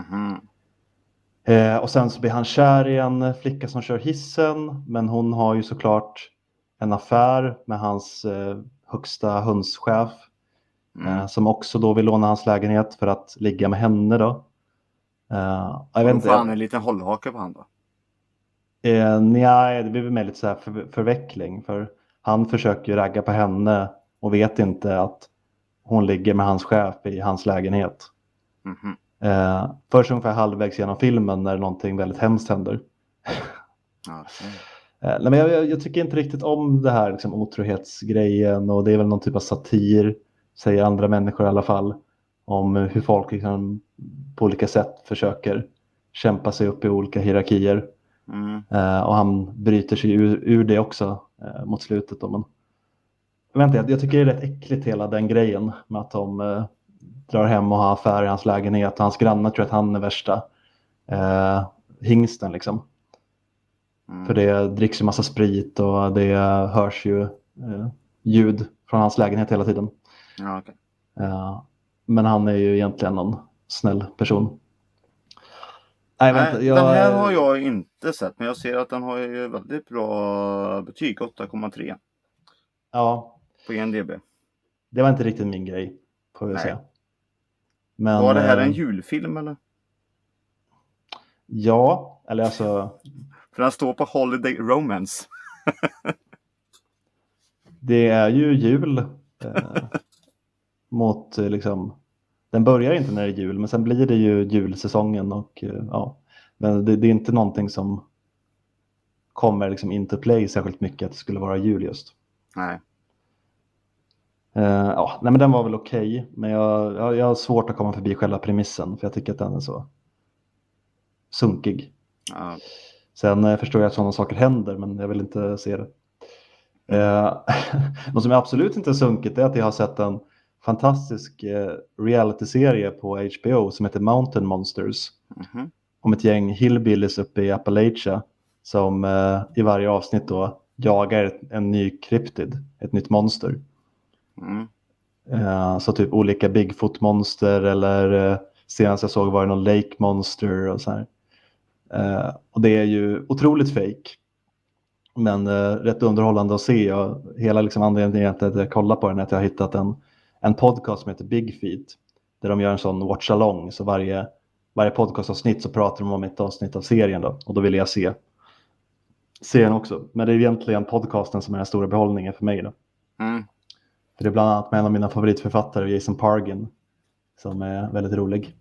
Och sen så blir han kär i en flicka som kör hissen, men hon har ju såklart en affär med hans högsta hönschef. Som också då vill låna hans lägenhet för att ligga med henne då. Jag vet inte. Får han en liten hållhake på han då? Nej, det blir väl mer lite så här förveckling. För han försöker ju ragga på henne och vet inte att hon ligger med hans chef i hans lägenhet. Först ungefär halvvägs genom filmen när någonting väldigt hemskt händer. Nej, men jag tycker inte riktigt om det här liksom, otrohetsgrejen, och det är väl någon typ av satir, säger andra människor i alla fall, om hur folk liksom, på olika sätt försöker kämpa sig upp i olika hierarkier. Och han bryter sig ur det också mot slutet. Men jag tycker det är rätt äckligt hela den grejen med att de drar hem och har affär i hans lägenhet, och hans grannar tror att han är värsta hingsten liksom. För det dricks ju massa sprit och det hörs ju ljud från hans lägenhet hela tiden. Okay. Men han är ju egentligen någon snäll person. Nej, den här har jag inte sett, men jag ser att den har ju väldigt bra betyg, 8,3. Ja. På IMDb. Det var inte riktigt min grej, får jag säga. Men, var det här en julfilm eller? Ja, eller alltså... För den står på Holiday Romance. Det är ju jul mot liksom... Den börjar inte när det är jul, men sen blir det ju julsäsongen och ja. Men det är inte någonting som kommer liksom into play särskilt mycket att det skulle vara jul just. Nej. Nej, men den var väl okej. Men jag har svårt att komma förbi själva premissen, för jag tycker att den är så sunkig. Ja. Sen förstår jag att sådana saker händer, men jag vill inte se det. Något som är absolut inte sunkigt är att jag har sett en fantastisk reality-serie på HBO som heter Mountain Monsters. Om ett gäng hillbillies uppe i Appalachia som i varje avsnitt då jagar en ny kryptid, ett nytt monster. Så typ olika Bigfoot-monster, eller senast jag såg var det någon Lake Monster och så här. Och det är ju otroligt fake, men rätt underhållande att se. Och hela liksom anledningen till att jag kollar på den är att jag har hittat en podcast som heter Big Feet, där de gör en sån watch-along. Så varje podcastavsnitt så pratar de om ett avsnitt av serien då. Och då vill jag se serien också. Men det är egentligen podcasten som är den stora behållningen för mig då. För det är bland annat med en av mina favoritförfattare, Jason Pargin, som är väldigt rolig.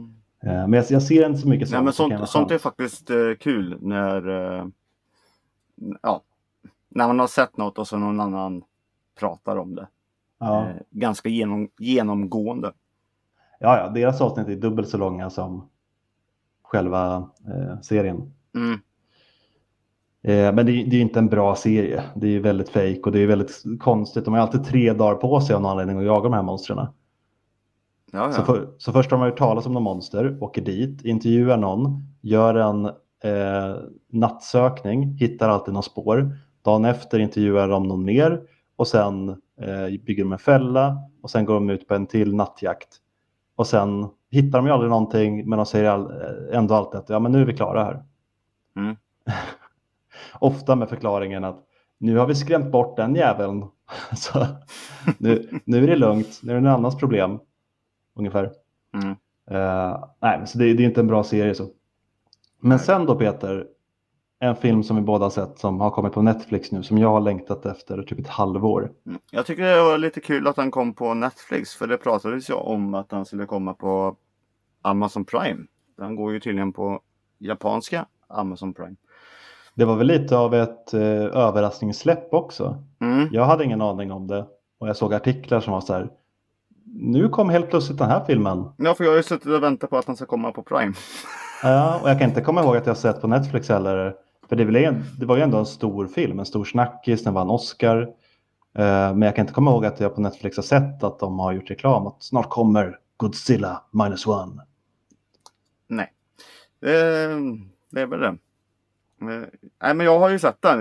Men jag ser inte så mycket sånt. Nej, men sånt är faktiskt kul när ja, när man har sett något och så någon annan pratar om det. Ja. Ganska genomgående. Ja, deras avsnitt är dubbelt så långa som själva serien. Mm. Men det är inte en bra serie. Det är väldigt fake och det är väldigt konstigt. De har alltid 3 dagar på sig av någon anledning att jaga de här monstren. Ja. Så först har man hört talas om någon monster, åker dit, intervjuar någon, gör en nattsökning, hittar alltid någon spår. Dagen efter intervjuar de någon mer och sen bygger de en fälla och sen går de ut på en till nattjakt. Och sen hittar de ju aldrig någonting, men de säger ändå alltid att ja, men nu är vi klara här. Mm. Ofta med förklaringen att nu har vi skrämt bort den jäveln. Så nu är det lugnt, nu är det en annans problem. Ungefär. Mm. Nej, så det är inte en bra serie så. Men sen då Peter, en film som vi båda har sett som har kommit på Netflix nu, som jag har längtat efter typ ett halvår. Jag tycker det var lite kul att han kom på Netflix, för det pratades ju om att han skulle komma på Amazon Prime. Han går ju tydligen på japanska Amazon Prime. Det var väl lite av ett överraskningssläpp också. Mm. Jag hade ingen aning om det. Och jag såg artiklar som var så här: nu kom helt plötsligt den här filmen. Ja, för jag har ju suttit och väntat på att han ska komma på Prime. Ja, och jag kan inte komma ihåg att jag sett på Netflix heller. För det var ju ändå en stor film, en stor snackis, den vann Oscar. Men jag kan inte komma ihåg att jag på Netflix har sett att de har gjort reklam att snart kommer Godzilla -1. Nej, det är väl det. Nej, men jag har ju sett den.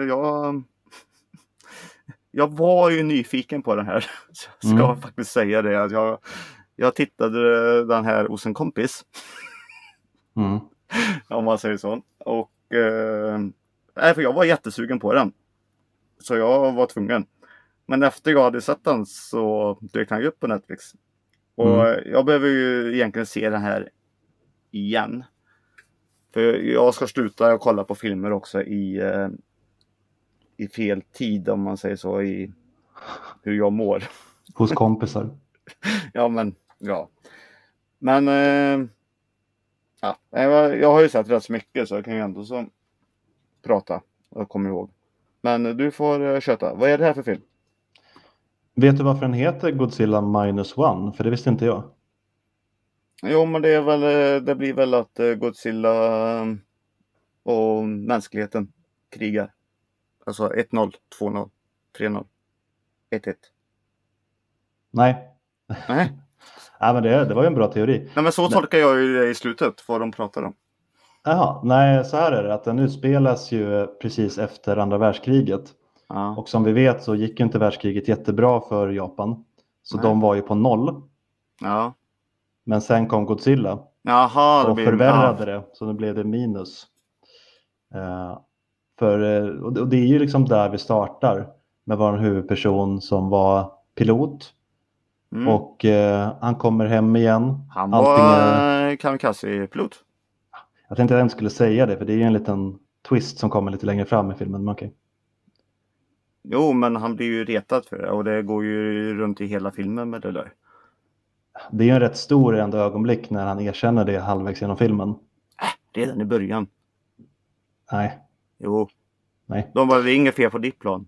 Jag var ju nyfiken på den här. Så jag ska faktiskt säga det. Att jag tittade den här hos en kompis. Mm. Om man säger så. Och för jag var jättesugen på den. Så jag var tvungen. Men efter jag hade sett den så dök han upp på Netflix. Och jag behöver ju egentligen se den här igen. För jag ska sluta kolla på filmer också i fel tid, om man säger så, i hur jag mår. Hos kompisar. Ja. Men jag har ju sett rätt så mycket, så jag kan ju ändå så prata och komma ihåg. Men du får köta. Vad är det här för film? Vet du varför den heter Godzilla -1? För det visste inte jag. Jo, men det blir väl att Godzilla och mänskligheten krigar. Alltså 1-0, 2-0, 3-0, 1-1. Nej. Nej. Ja, men det var ju en bra teori. Nej, men så tolkar jag ju det i slutet, vad de pratar om. Jaha, nej, så här är det. Att den utspelas ju precis efter andra världskriget. Ja. Och som vi vet så gick ju inte världskriget jättebra för Japan. Så de var ju på 0. Ja. Men sen kom Godzilla. Jaha, och förvärrade det. Så nu blev det minus. Och det är ju liksom där vi startar. Med vår huvudperson som var pilot. Och han kommer hem igen. Han var kamikaze-pilot. Jag tänkte att jag inte skulle säga det. För det är ju en liten twist som kommer lite längre fram i filmen. Men okej. Jo, men han blir ju retad för det. Och det går ju runt i hela filmen med det där. Det är ju en rätt stor ändå ögonblick när han erkänner det halvvägs genom filmen. Redan i början. Nej. Jo. Nej. De bara, det är inget fel på ditt plan.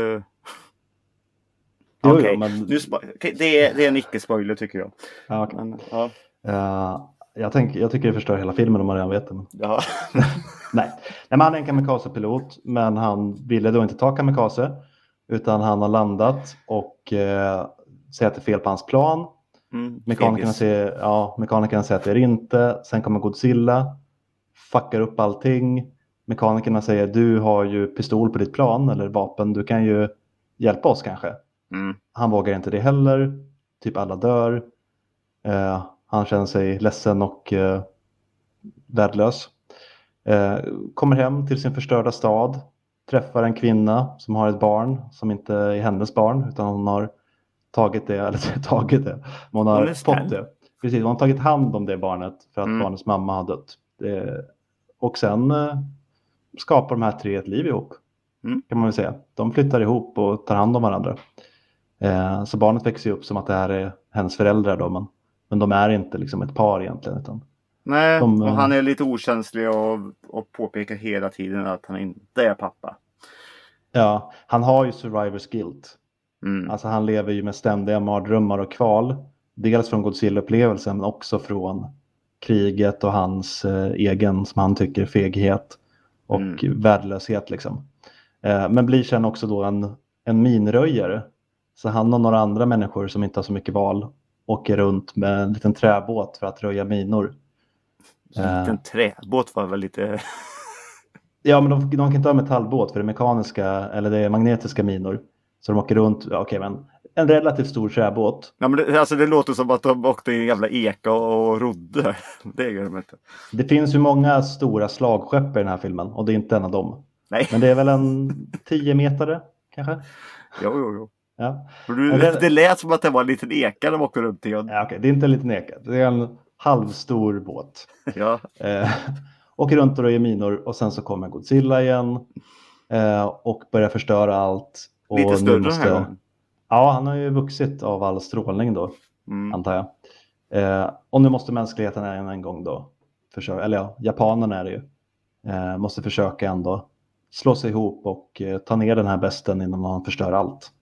Jo, Okej, men... det är en icke-spoiler tycker jag. Ja, okay. Men, ja. Jag tycker det förstör hela filmen om man redan vet det. Men... Ja. Nej, men han är en kamikaze-pilot, men han ville då inte ta kamikaze, utan han har landat och säger att det är fel på hans plan. Mekanikerna säger att det är inte. Sen kommer Godzilla, fuckar upp allting. Mekanikerna säger, du har ju pistol på ditt plan eller vapen, du kan ju hjälpa oss kanske. Han vågar inte det heller. Typ alla dör. Han känner sig ledsen och värdelös. Kommer hem till sin förstörda stad. Träffar en kvinna som har ett barn som inte är hennes barn, utan hon har tagit det. Men hon har fått det. Precis, hon har tagit hand om det barnet för att barnets mamma har dött. Och sen skapar de här 3 ett liv ihop. Kan man väl säga. De flyttar ihop och tar hand om varandra. Så barnet växer upp som att det här är hennes föräldrar då, men de är inte liksom ett par egentligen, utan Nej, och han är lite okänslig och påpekar hela tiden att han inte är pappa. Ja, han har ju survivors guilt. Alltså han lever ju med ständiga mardrömmar och kval. Dels från Godzilla-upplevelsen men också från kriget och hans egen, som han tycker, feghet och värdelöshet liksom. Men blir sen också då en minröjare. Så han och några andra människor som inte har så mycket val åker runt med en liten träbåt för att röja minor. En liten träbåt var väl lite... Ja, men de kan inte ha metallbåt för det är mekaniska eller det är magnetiska minor. Så de åker runt, men en relativt stor träbåt. Ja, men det låter som att de åkte i en jävla eka och rodde. Det gör de inte. Det finns ju många stora slagskepp i den här filmen och det är inte en av dem. Nej. Men det är väl en 10 metare kanske? Jo. Ja. Det lät som att det var en liten eka de åkte runt i. Ja, okej. Det är inte en liten eka. Det är en halvstor båt. Ja. Åker runt och röjer minor och sen så kommer Godzilla igen och börjar förstöra allt. Och lite större den här gången. Ja, han har ju vuxit av all strålning då, antar jag. Och nu måste mänskligheten en gång då försöka, eller ja, japanerna är det ju, måste försöka ändå slå sig ihop och ta ner den här besten innan han förstör allt.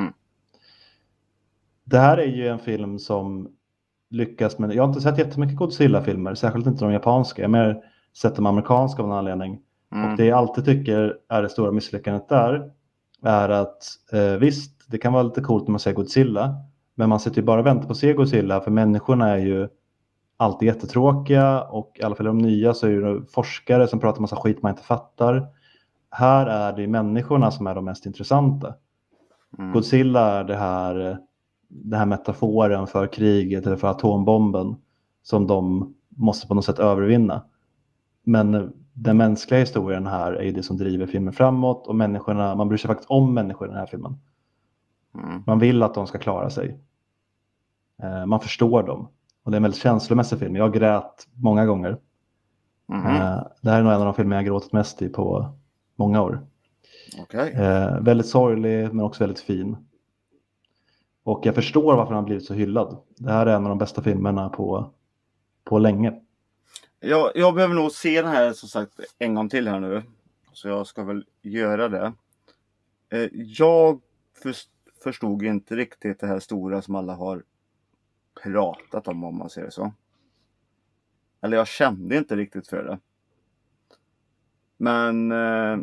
Det här är ju en film som lyckas med, jag har inte sett jättemycket Godzilla-filmer, särskilt inte de japanska, jag har mer sett de amerikanska av någon anledning. Och det jag alltid tycker är det stora misslyckandet där är att visst, det kan vara lite coolt när man ser Godzilla, men man sitter ju bara och väntar på att se Godzilla, för människorna är ju alltid jättetråkiga och i alla fall de nya så är det forskare som pratar massa skit man inte fattar. Här är det människorna som är de mest intressanta. Godzilla är det här metaforen för kriget eller för atombomben som de måste på något sätt övervinna. Men den mänskliga historien här är ju det som driver filmen framåt och människorna, man bryr sig faktiskt om människor i den här filmen. Man vill att de ska klara sig. Man förstår dem. Och det är en väldigt känslomässig film. Jag grät många gånger. Det här är nog en av de filmer jag gråtit mest i på många år. Okay. Väldigt sorglig men också väldigt fin. Och jag förstår varför han har blivit så hyllad. Det här är en av de bästa filmerna på länge. Jag behöver nog se den här som sagt en gång till här nu. Så jag ska väl göra det. Jag förstod inte riktigt det här stora som alla har pratat om man säger så. Eller jag kände inte riktigt för det. Men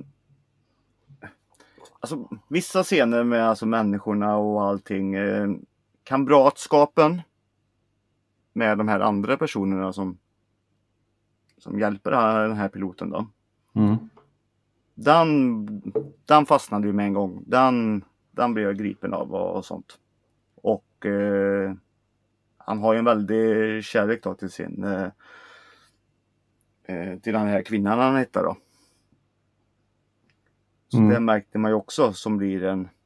alltså vissa scener med alltså människorna och allting, kamratskapen med de här andra personerna som hjälper den här piloten då. Den fastnade ju med en gång. Den blev jag gripen av och sånt. Och han har ju en väldig kärlek då till till den här kvinnan han hittar då. Så det märkte man ju också som blir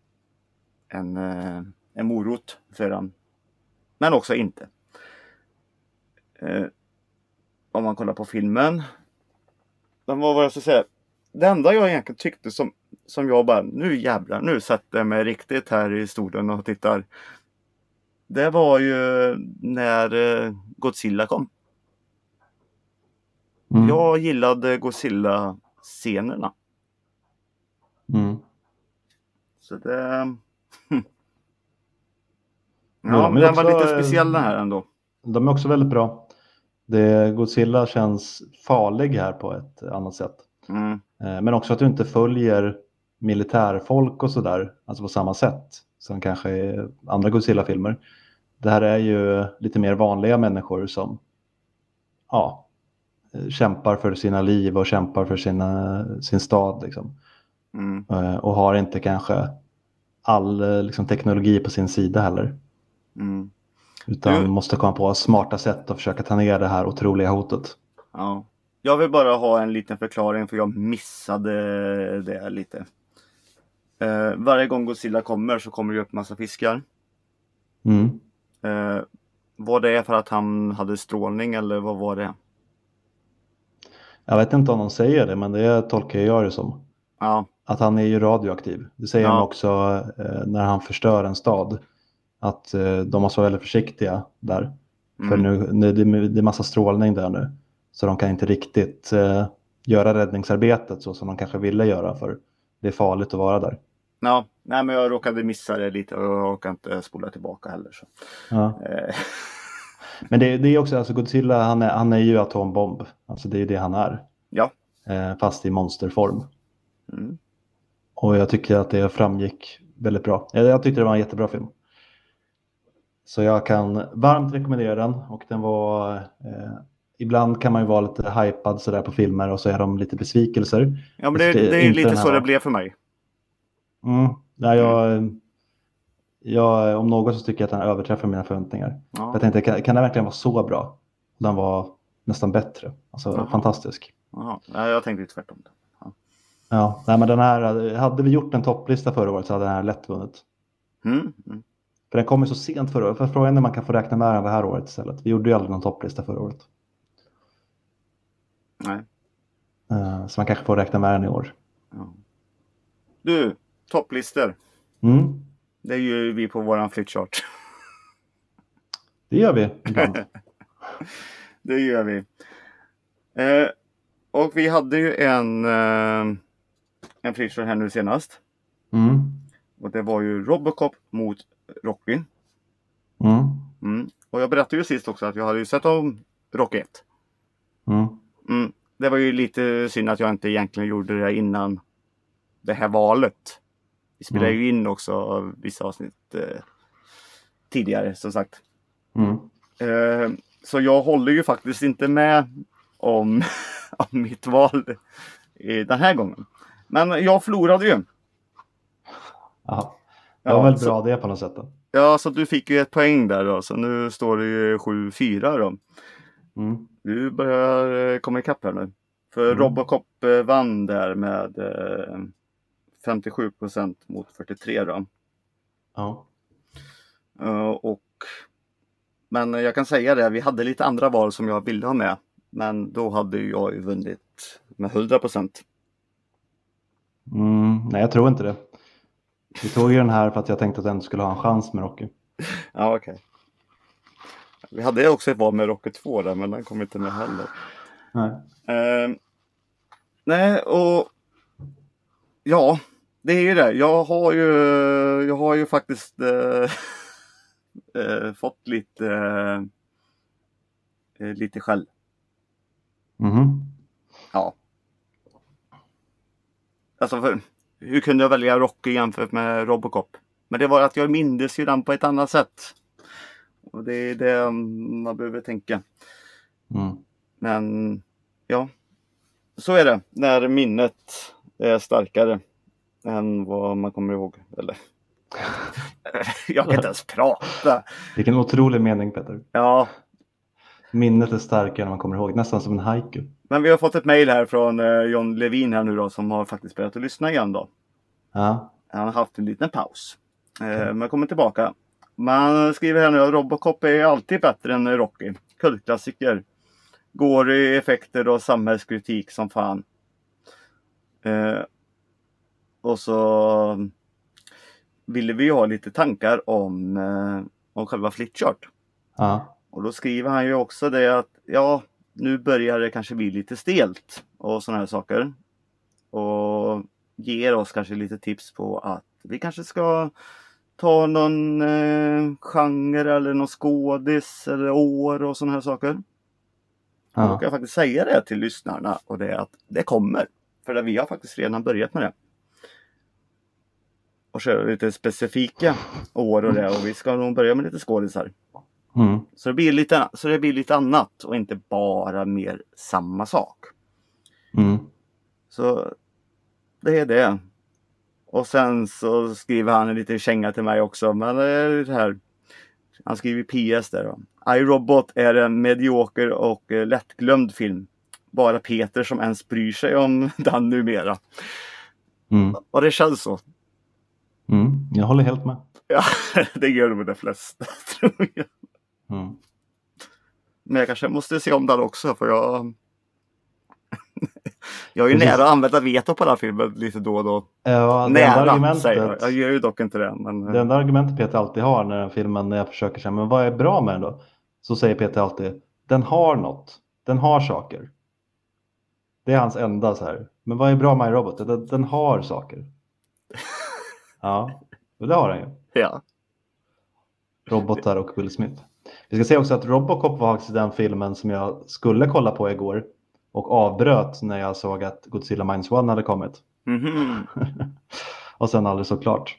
en morot för han. Men också inte. Om man kollar på filmen. Men vad var jag ska säga? Det enda jag egentligen tyckte som jag bara, nu sätter jag mig riktigt här i stolen och tittar. Det var ju när Godzilla kom. Jag gillade Godzilla-scenerna. Så det... Ja, men den var lite speciell den här ändå. De är också väldigt bra. Godzilla känns farlig här på ett annat sätt. Men också att du inte följer militärfolk och sådär, alltså på samma sätt som kanske i andra Godzilla-filmer. Det här är ju lite mer vanliga människor som kämpar för sina liv och kämpar för sin stad liksom. Och har inte kanske all liksom, teknologi på sin sida heller. Utan måste komma på smarta sätt att försöka ta ner det här otroliga hotet. Ja. Jag vill bara ha en liten förklaring för jag missade det lite. Varje gång Godzilla kommer så kommer det upp massa fiskar. Var det för att han hade strålning eller vad var det? Jag vet inte om de säger det, men det tolkar jag det som. Ja. Att han är ju radioaktiv. Det säger han också när han förstör en stad. Att de måste vara väldigt försiktiga där. För nu det är massa strålning där nu. Så de kan inte riktigt göra räddningsarbetet så som de kanske ville göra, för det är farligt att vara där. Ja, nej, men jag råkade missa det lite och jag orkar inte spola tillbaka heller. Så. Ja. Men det är också, alltså Godzilla, han är ju atombomb. Alltså det är det han är. Ja. Fast i monsterform. Mm. Och jag tycker att det framgick väldigt bra. Jag tyckte det var en jättebra film. Så jag kan varmt rekommendera den. Och den var... ibland kan man ju vara lite hypad sådär på filmer och så är de lite besvikelser. Ja, men det är lite så det blev för mig. Nej, jag, om något så tycker jag att den överträffar mina förväntningar. Ja. Jag tänkte, kan den verkligen vara så bra? Den var nästan bättre. Alltså fantastisk. Jaha. Ja, jag tänkte tvärtom. Ja, nej, men den här, hade vi gjort en topplista förra året så hade den här lätt vunnit. För den kom ju så sent förra året. För frågan är när man kan få räkna med den det här året istället. Vi gjorde ju aldrig någon topplista förra året. Nej. Så man kanske får räkna med den i år. Ja. Du, topplistor. Det gör ju vi på våran flyttchart. Det gör vi ibland. Det gör vi. Och vi hade ju en flyttchart här nu senast. Och det var ju Robocop mot Rocky. Och jag berättade ju sist också att jag hade ju sett om Rocky 1. Det var ju lite synd att jag inte egentligen gjorde det innan det här valet. Vi spelade ju in också vissa avsnitt tidigare, som sagt. Så jag håller ju faktiskt inte med om mitt val den här gången. Men jag förlorade ju. Ja, det var väl bra det på något sätt då. Ja, så du fick ju ett poäng där då. Så nu står det ju 7-4 då. Du börjar komma ikapp här nu. För Robocop vann där med 57% mot 43 då. Ja. Men jag kan säga det, vi hade lite andra val som jag ville ha med. Men då hade jag ju vunnit med 100%. Nej, jag tror inte det. Vi tog ju den här för att jag tänkte att den skulle ha en chans med Rocky. Ja, okej. Vi hade också ett val med Rocky 2 där, men den kom inte med heller. Nej. Nej, och ja, det är ju det. Jag har ju faktiskt fått lite skäll. Ja. Alltså, hur kunde jag välja Rocky jämfört med Robocop? Men det var att jag mindes ju den på ett annat sätt. Och det är det man behöver tänka. Men ja, så är det när minnet är starkare än vad man kommer ihåg. Eller jag kan inte ens prata. Vilken otrolig mening, Peter. Ja. Minnet är starkare än man kommer ihåg. Nästan som en haiku. Men vi har fått ett mejl här från John Levin här nu då, som har faktiskt börjat att lyssna igen då. Ja. Han har haft en liten paus. Men kommer tillbaka. Man skriver här nu att Robocop är alltid bättre än Rocky. Kultklassiker. Går i effekter och samhällskritik som fan. Och så ville vi ha lite tankar om själva Flipchart. Ja. Och då skriver han ju också det att ja, nu börjar det kanske bli lite stelt och sådana här saker. Och ger oss kanske lite tips på att vi kanske ska ta någon genre eller någon skådis eller år och sådana här saker. Ja. Och då kan jag faktiskt säga det till lyssnarna, och det är att det kommer. För vi har faktiskt redan börjat med det. Och köra lite specifika år och det, och vi ska nog börja med lite skådisar. Så det blir lite annat och inte bara mer samma sak. Så det är det. Och sen så skriver han en liten känga till mig också. Men det här, han skriver PS där då. iRobot är en medioker och lättglömd film. Bara Peter som ens bryr sig om den numera. Och det känns så. Jag håller helt med. Ja, det gör de de flesta, tror jag. Men jag kanske måste se om den också, för jag är ju nära att använda veto på den här filmen lite då och då. Ja, nära, säger jag. Jag gör ju dock inte det. Men... Det enda argumentet Peter alltid har när jag försöker säga, men vad är bra med den då? Så säger Peter alltid, den har något. Den har saker. Det är hans enda så här. Men vad är bra med iRobot? Den har saker. Ja, och det har den ju. Ja. Robotar och Will Smith. Vi ska säga också att Robocop var faktiskt den filmen som jag skulle kolla på igår. Och avbröt när jag såg att Godzilla Minus One hade kommit. Mhm. Och sen aldrig så klart.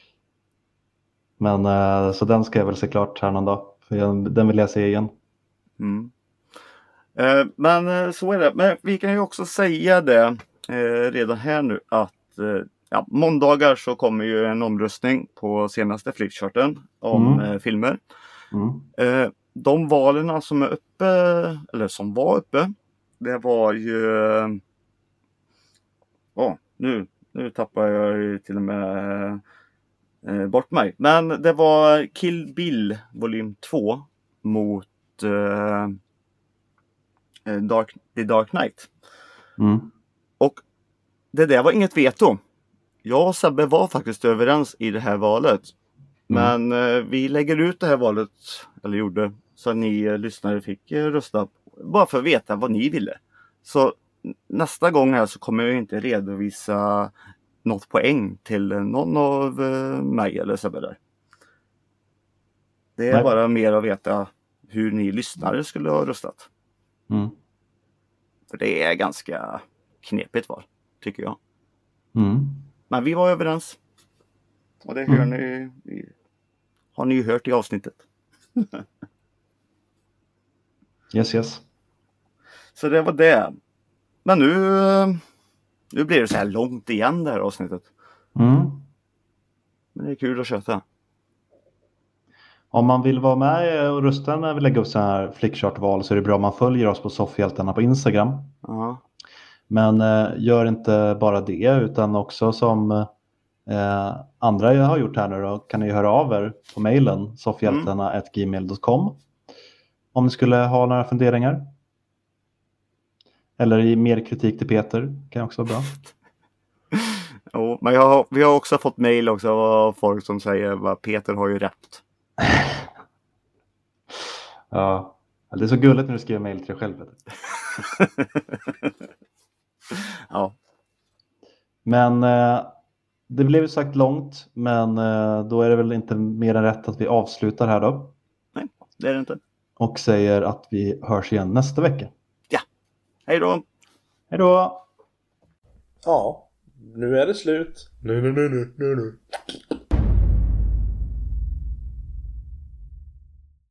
Men så den ska jag väl se klart här någon dag. För den vill jag se igen. Mm. Men så är det. Men vi kan ju också säga det redan här nu att måndagar så kommer ju en omröstning på senaste Flickcharten om filmer. De valen som är uppe, eller som var uppe, det var ju nu tappar jag ju till och med bort mig. Men det var Kill Bill volym 2 mot The Dark Knight. Och det där var inget veto. Jag och Sebbe var faktiskt överens i det här valet. Men vi lägger ut det här valet, eller gjorde, så att ni lyssnare fick rösta. Bara för att veta vad ni ville. Så nästa gång här så kommer jag inte redovisa något poäng till någon av mig eller Sebbe där. Det är bara mer att veta hur ni lyssnare skulle ha röstat. För det är ganska knepigt val, tycker jag. Men vi var överens. Och det hör ni, har ni ju hört i avsnittet. Yes. Så det var det. Men nu blir det så här långt igen det här avsnittet. Men det är kul att köta. Om man vill vara med och rösta när vi lägger upp så här Flickchart-val så är det bra om man följer oss på Soffhjältarna på Instagram. Men gör inte bara det utan också som andra har gjort här nu då, kan ni höra av er på mejlen soffhjältarna@gmail.com om ni skulle ha några funderingar. Eller mer kritik till Peter kan också vara bra. Jo, men vi har också fått mejl också av folk som säger att Peter har ju rätt. Ja, det är så gulligt när du skriver mejl till dig själv. Ja. Men det blev ju sagt långt, men då är det väl inte mer än rätt att vi avslutar här då. Nej, det är det inte. Och säger att vi hörs igen nästa vecka. Ja, hej då! Hej då! Ja, nu är det slut. Nu.